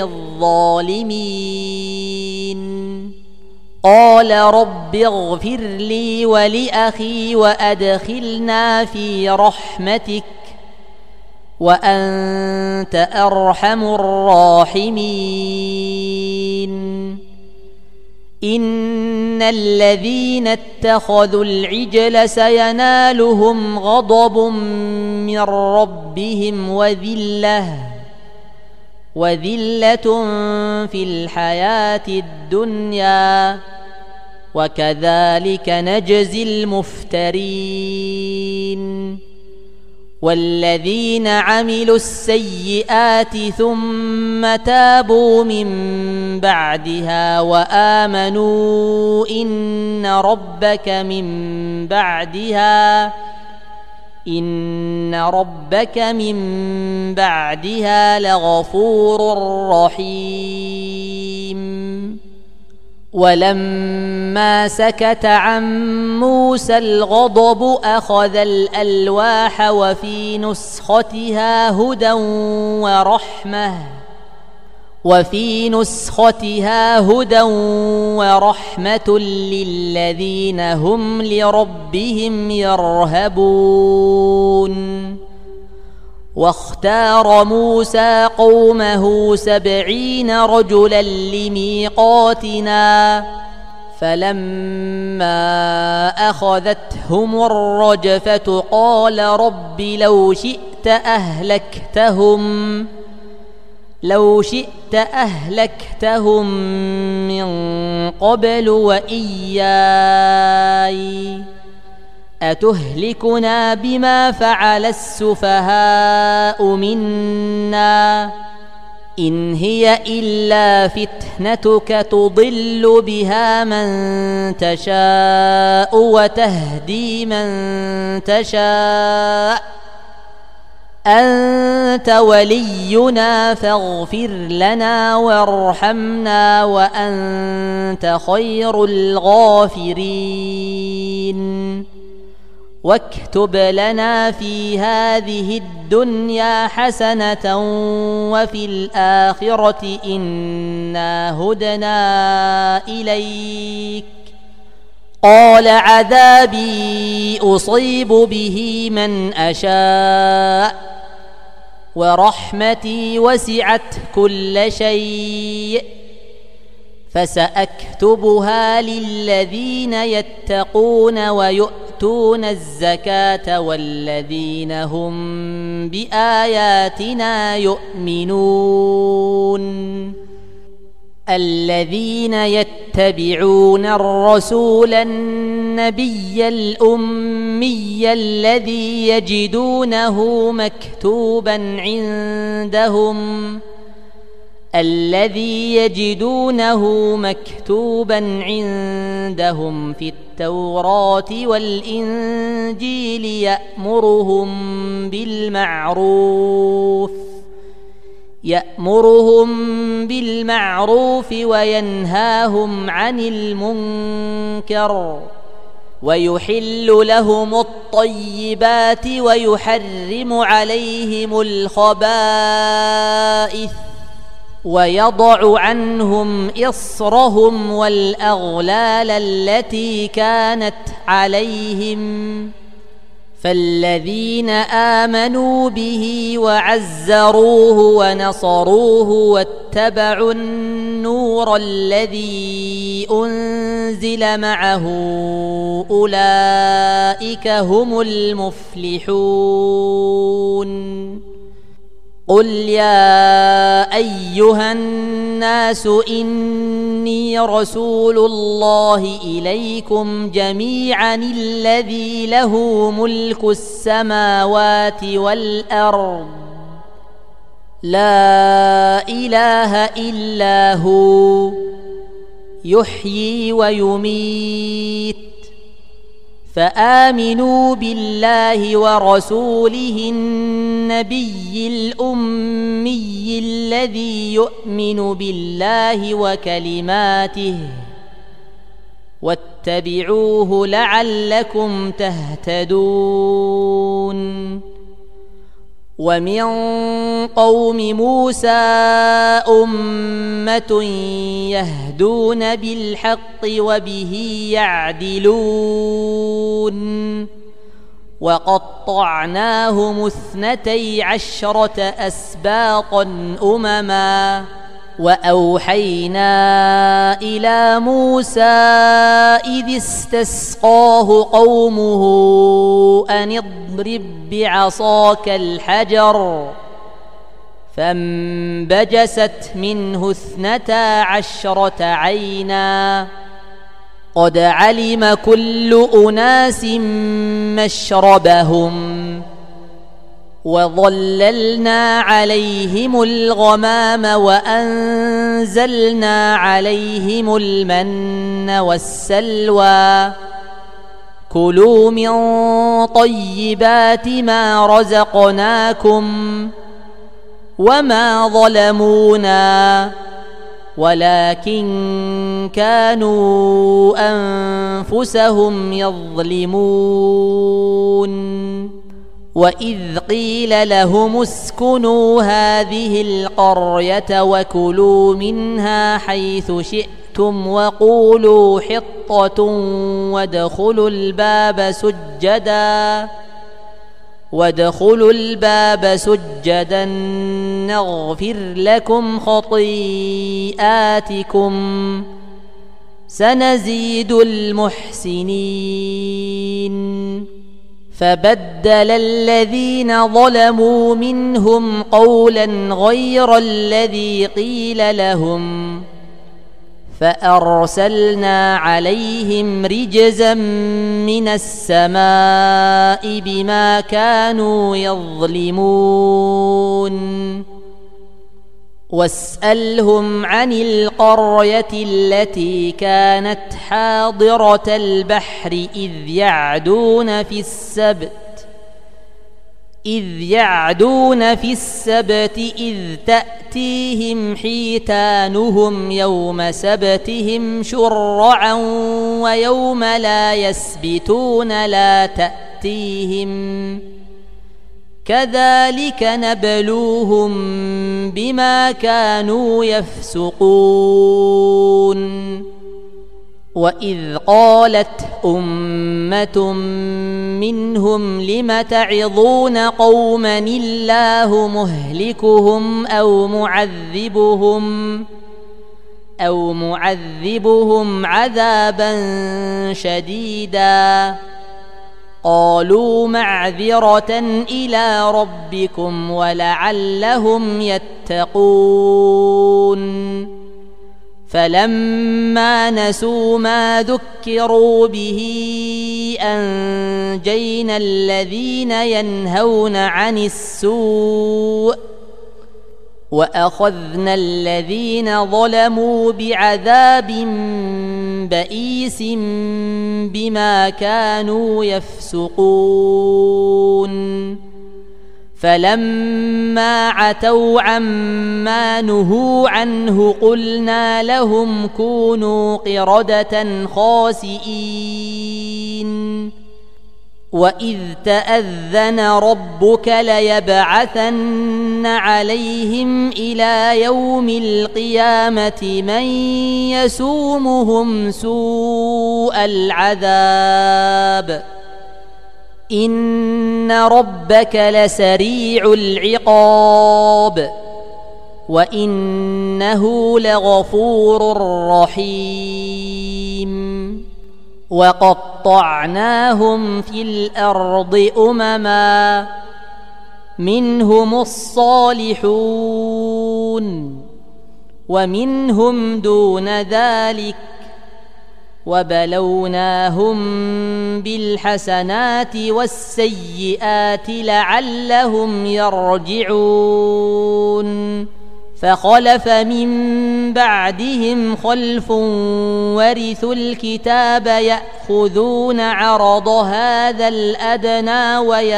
الظالمين قال رب اغفر لي ولأخي وأدخلنا في رحمتك وأنت أرحم الراحمين إن الذين اتخذوا العجل سينالهم غضب من ربهم وذلة في الحياة الدنيا وكذلك نجزي المفترين والذين عملوا السيئات ثم تابوا من بعدها وآمنوا إن ربك من بعدها لغفور رحيم ولما سكت عن موسى الغضب أخذ الألواح وفي نسختها هدى ورحمة للذين هم لربهم يرهبون واختار موسى قومه 70 رجلا لميقاتنا فلما أخذتهم الرجفة قال رب لو شئت أهلكتهم من قبل وإياي أتهلكنا بما فعل السفهاء منا إن هي إلا فتنتك تضل بها من تشاء وتهدي من تشاء أنت ولينا فاغفر لنا وارحمنا وأنت خير الغافرين واكتب لنا في هذه الدنيا حسنة وفي الآخرة إنا هدنا إليك قال عذابي أصيب به من أشاء ورحمتي وسعت كل شيء فسأكتبها للذين يتقون ويؤتون ويؤتون الزكاة والذين هم بآياتنا يؤمنون الذين يتبعون الرسول النبي الأمي الذي يجدونه مكتوبا عندهم في التوراة والإنجيل يأمرهم بالمعروف وينهاهم عن المنكر ويحل لهم الطيبات ويحرم عليهم الخبائث ويضع عنهم إصرهم والأغلال التي كانت عليهم فالذين آمنوا به وعزروه ونصروه واتبعوا النور الذي أنزل معه أولئك هم المفلحون قل يا أيها الناس إني رسول الله إليكم جميعا الذي له ملك السماوات والأرض لا إله إلا هو يحيي ويميت فآمنوا بالله ورسوله النبي الأمي الذي يؤمن بالله وكلماته واتبعوه لعلكم تهتدون ومن قوم موسى أمة يهدون بالحق وبه يعدلون وقطعناهم 12 أسباطا أمما وأوحينا إلى موسى إذ استسقاه قومه أن اضرب بعصاك الحجر فانبجست منه 12 عينا قد علم كل أناس مشربهم وظللنا عليهم الغمام وأنزلنا عليهم المن والسلوى كلوا من طيبات ما رزقناكم وما ظلمونا ولكن كانوا أنفسهم يظلمون وإذ قيل لهم اسكنوا هذه القرية وكلوا منها حيث شئتم وقولوا حطة وادخلوا الباب سجدا نغفر لكم خطيئاتكم سنزيد المحسنين فبدل الذين ظلموا منهم قولا غير الذي قيل لهم فأرسلنا عليهم رجزا من السماء بما كانوا يظلمون واسألهم عن القرية التي كانت حاضرة البحر إذ يعدون في السبت إذ تأتيهم حيتانهم يوم سبتهم شرعا ويوم لا يسبتون لا تأتيهم كذلك نبلوهم بما كانوا يفسقون وإذ قالت أمة منهم لم تعظون قوما الله مهلكهم أو معذبهم عذابا شديدا قالوا معذرة إلى ربكم ولعلهم يتقون فلما نسوا ما ذكروا به أنجينا الذين ينهون عن السوء وأخذنا الذين ظلموا بعذاب بئيس بما كانوا يفسقون فلما عتوا عما نهوا عنه قلنا لهم كونوا قردة خاسئين وإذ تأذن ربك ليبعثن عليهم إلى يوم القيامة من يسومهم سوء العذاب إن ربك لسريع العقاب وإنه لغفور رحيم وقطعناهم في الأرض أمما منهم الصالحون ومنهم دون ذلك وبلوناهم بالحسنات والسيئات لعلهم يرجعون فخلف من بعدهم خلف ورثوا الكتاب يأخذون عرض هذا الأدنى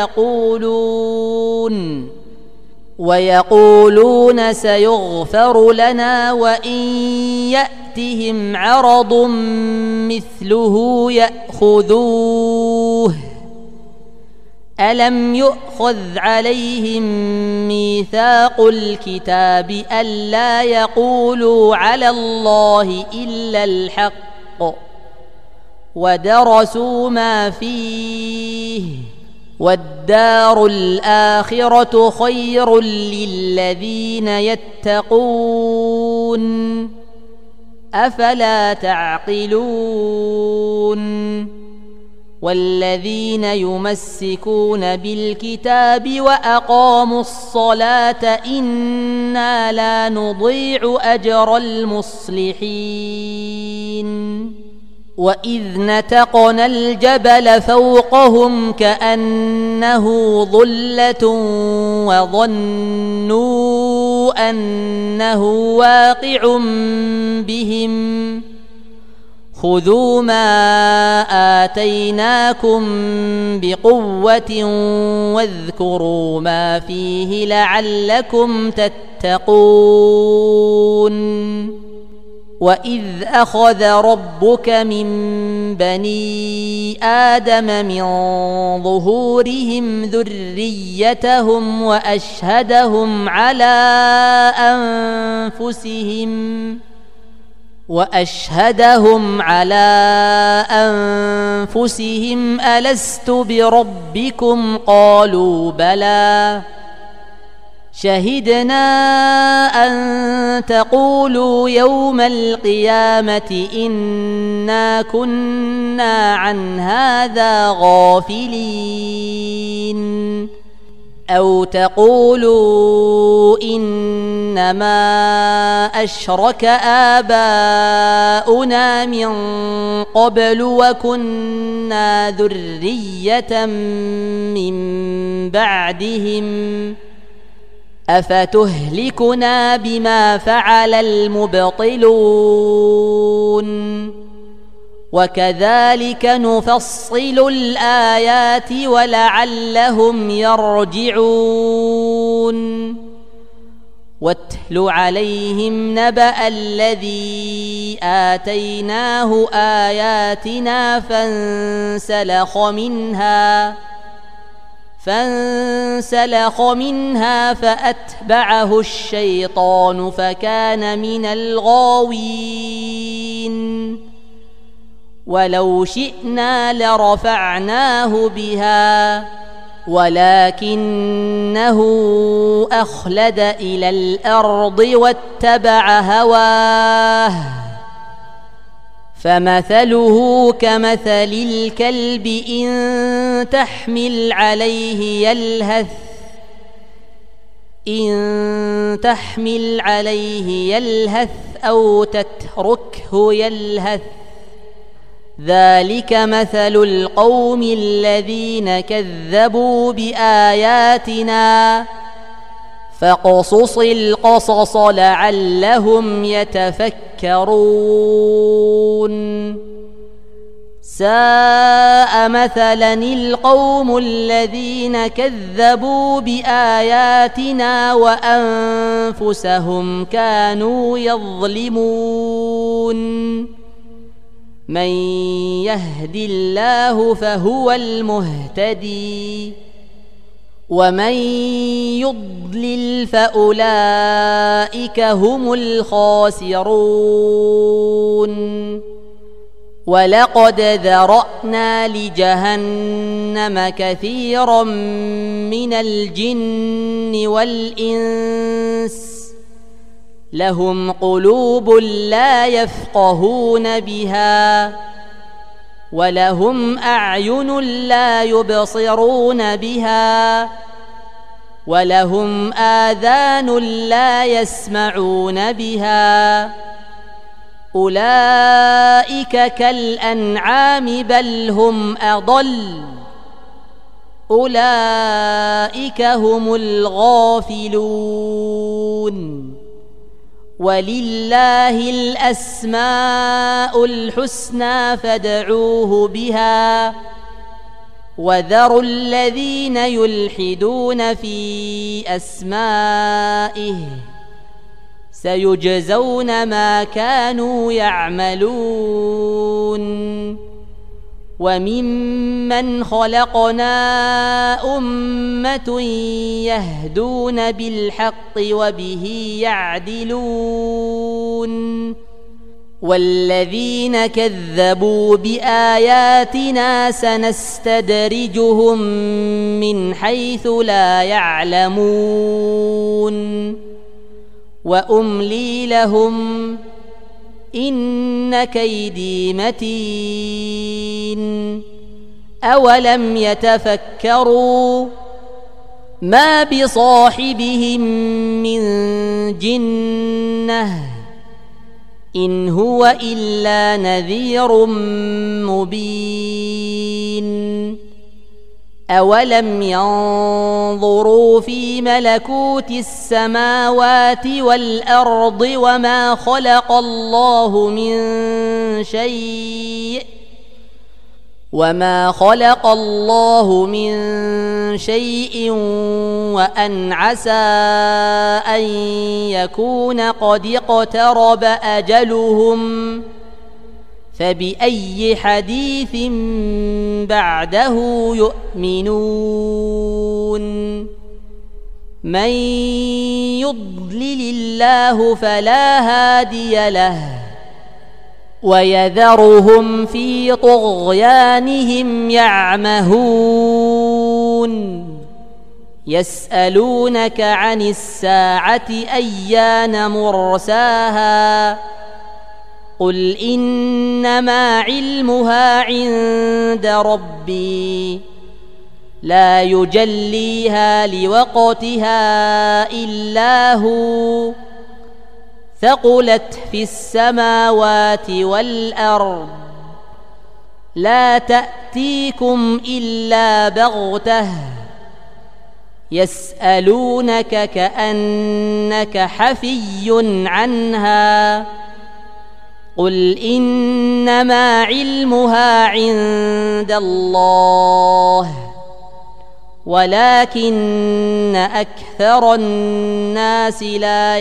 ويقولون سيغفر لنا وإن يأتهم عرض مثله يأخذوه ألم يؤخذ عليهم ميثاق الكتاب ألا يقولوا على الله إلا الحق ودرسوا ما فيه والدار الآخرة خير للذين يتقون أفلا تعقلون والذين يمسكون بالكتاب وأقاموا الصلاة إنا لا نضيع أجر المصلحين وإذ نتقنا الجبل فوقهم كأنه ظلة وظنوا أنه واقع بهم خذوا ما آتيناكم بقوة واذكروا ما فيه لعلكم تتقون وإذ أخذ ربك من بني آدم من ظهورهم ذريتهم وأشهدهم على أنفسهم ألست بربكم قالوا بلى شهدنا أن تقولوا يوم القيامة إنا كنا عن هذا غافلين أو تقولوا إنما أشرك آباؤنا من قبل وكنا ذرية من بعدهم أفتهلكنا بما فعل المبطلون وكذلك نفصل الآيات ولعلهم يرجعون واتل عليهم نبأ الذي آتيناه آياتنا فانسلخ منها فأتبعه الشيطان فكان من الغاوين ولو شئنا لرفعناه بها ولكنه أخلد إلى الأرض واتبع هواه فمثله كمثل الكلب إن تحمل عليه يلهث أو تتركه يلهث ذلك مثل القوم الذين كذبوا بآياتنا فاقصص القصص لعلهم يتفكرون ساء مثلا القوم الذين كذبوا بآياتنا وأنفسهم كانوا يظلمون من يهد الله فهو المهتدي ومن يضلل فأولئك هم الخاسرون ولقد ذرأنا لجهنم كثيرا من الجن والإنس لهم قلوب لا يفقهون بها ولهم أعين لا يبصرون بها ولهم آذان لا يسمعون بها أولئك كالأنعام بل هم أضل أولئك هم الغافلون ولله الأسماء الحسنى فادعوه بها وذروا الذين يلحدون في أسمائه سيجزون ما كانوا يعملون وممن خلقنا أمة يهدون بالحق وبه يعدلون والذين كذبوا بآياتنا سنستدرجهم من حيث لا يعلمون وأملي لهم إن كيدي متين أولم يتفكروا ما بصاحبهم من جنة إن هو إلا نذير مبين أولم ينظروا في ملكوت السماوات والأرض وما خلق الله من شيء وأن عسى أن يكون قد اقترب أجلهم فبأي حديث بعده يؤمنون من يضلل الله فلا هادي له ويذرهم في طغيانهم يعمهون يسألونك عن الساعة أيان مرساها قل إنما علمها عند ربي لا يجليها لوقتها إلا هو ثقلت في السماوات والأرض لا تأتيكم إلا بغتة يسألونك كأنك حفي عنها قل إنما علمها عند الله ولكن أكثر الناس لا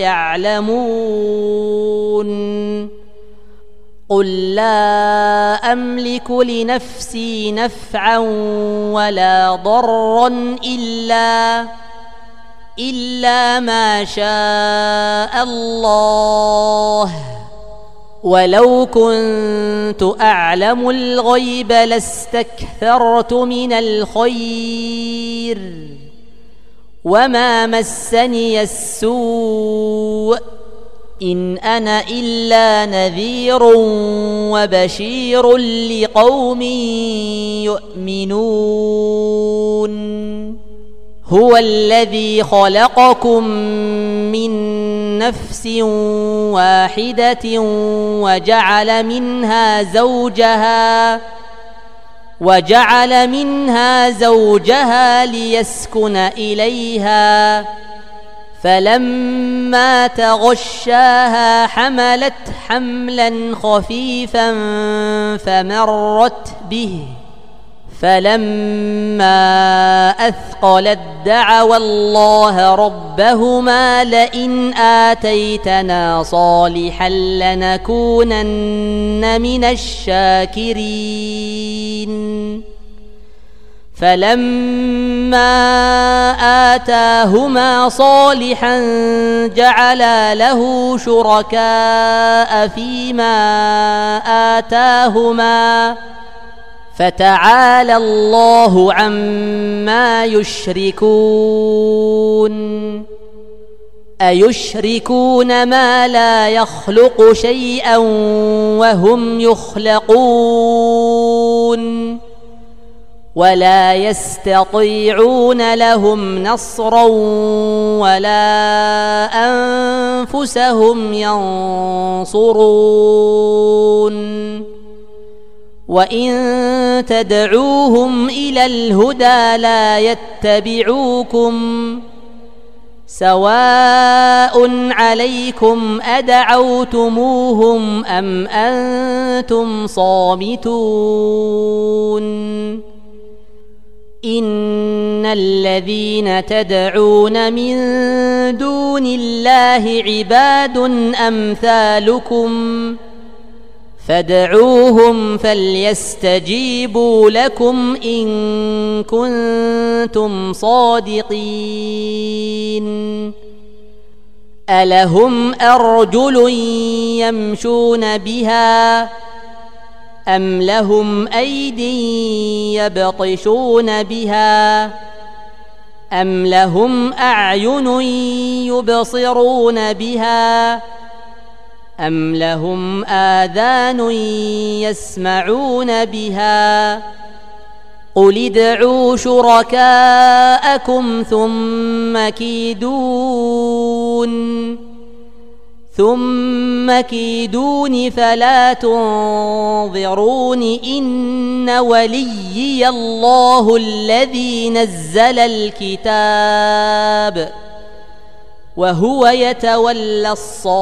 يعلمون قل لا أملك لنفسي نفعا ولا ضرا إلا ما شاء الله ولو كنت أعلم الغيب لاستكثرت من الخير وما مسني السوء إن أنا إلا نذير وبشير لقوم يؤمنون هو الذي خلقكم من نفس واحدة وجعل منها زوجها ليسكن إليها فلما تغشاها حملت حملا خفيفا فمرت به فلما أثقلت دعوا الله ربهما لئن آتيتنا صالحا لنكونن من الشاكرين فلما آتاهما صالحا جعلا له شركاء فيما آتاهما فتعالى الله عما يشركون أيشركون ما لا يخلق شيئا وهم يخلقون ولا يستطيعون لهم نصرا ولا أنفسهم ينصرون وإن تدعوهم إلى الهدى لا يتبعوكم سواء عليكم أدعوتموهم أم أنتم صامتون إن الذين تدعون من دون الله عباد أمثالكم فادعوهم فليستجيبوا لكم إن كنتم صادقين ألهم أرجل يمشون بها أم لهم أيد يبطشون بها أم لهم أعين يبصرون بها أم لهم آذان يسمعون بها قل ادعوا شركاءكم ثم كيدون فلا تنظرون إن وليي الله الذي نزل الكتاب وهو يتولى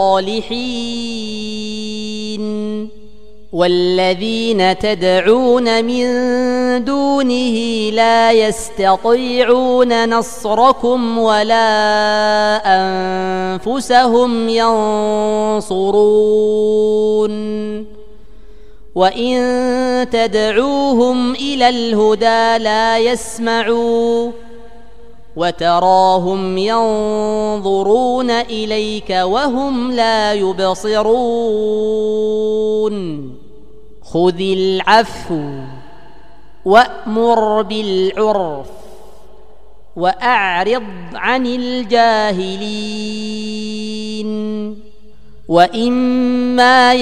الصالحين والذين تدعون من دونه لا يستطيعون نصركم ولا أنفسهم ينصرون وإن تدعوهم إلى الهدى لا يسمعوا وتراهم ينظرون إليك وهم لا يبصرون خذ العفو وأمر بالعرف وأعرض عن الجاهلين وإما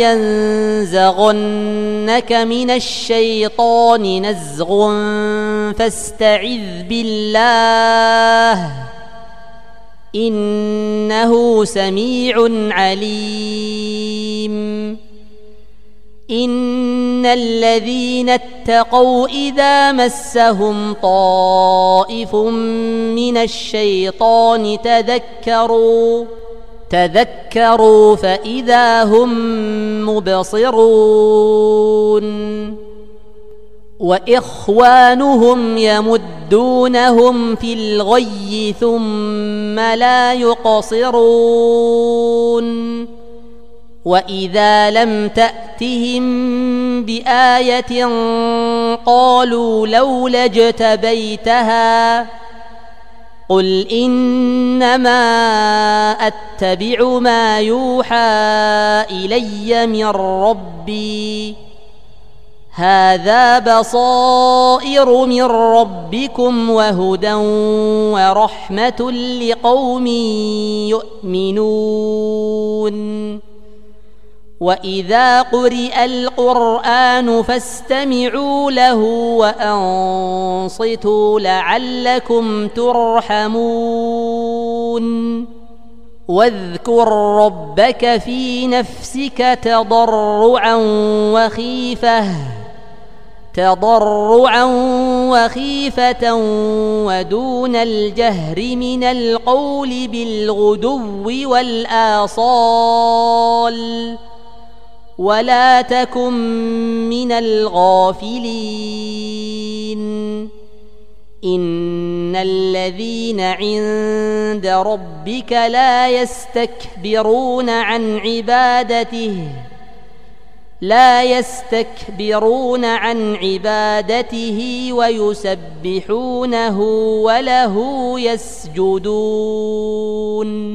ينزغنك من الشيطان نزغ فاستعذ بالله إنه سميع عليم إن الذين اتقوا إذا مسهم طائف من الشيطان تذكروا فإذا هم مبصرون وإخوانهم يمدونهم في الغي ثم لا يقصرون وإذا لم تأتهم بآية قالوا لولا اجتبيتها قل إنما أتبع ما يوحى إلي من ربي هذا بصائر من ربكم وهدى ورحمة لقوم يؤمنون وإذا قرئ القرآن فاستمعوا له وأنصتوا لعلكم ترحمون واذكر ربك في نفسك تضرعا وخيفة ودون الجهر من القول بالغدو والآصال ولا تكن من الغافلين إن الذين عند ربك لا يستكبرون عن عبادته ويسبحونه وله يسجدون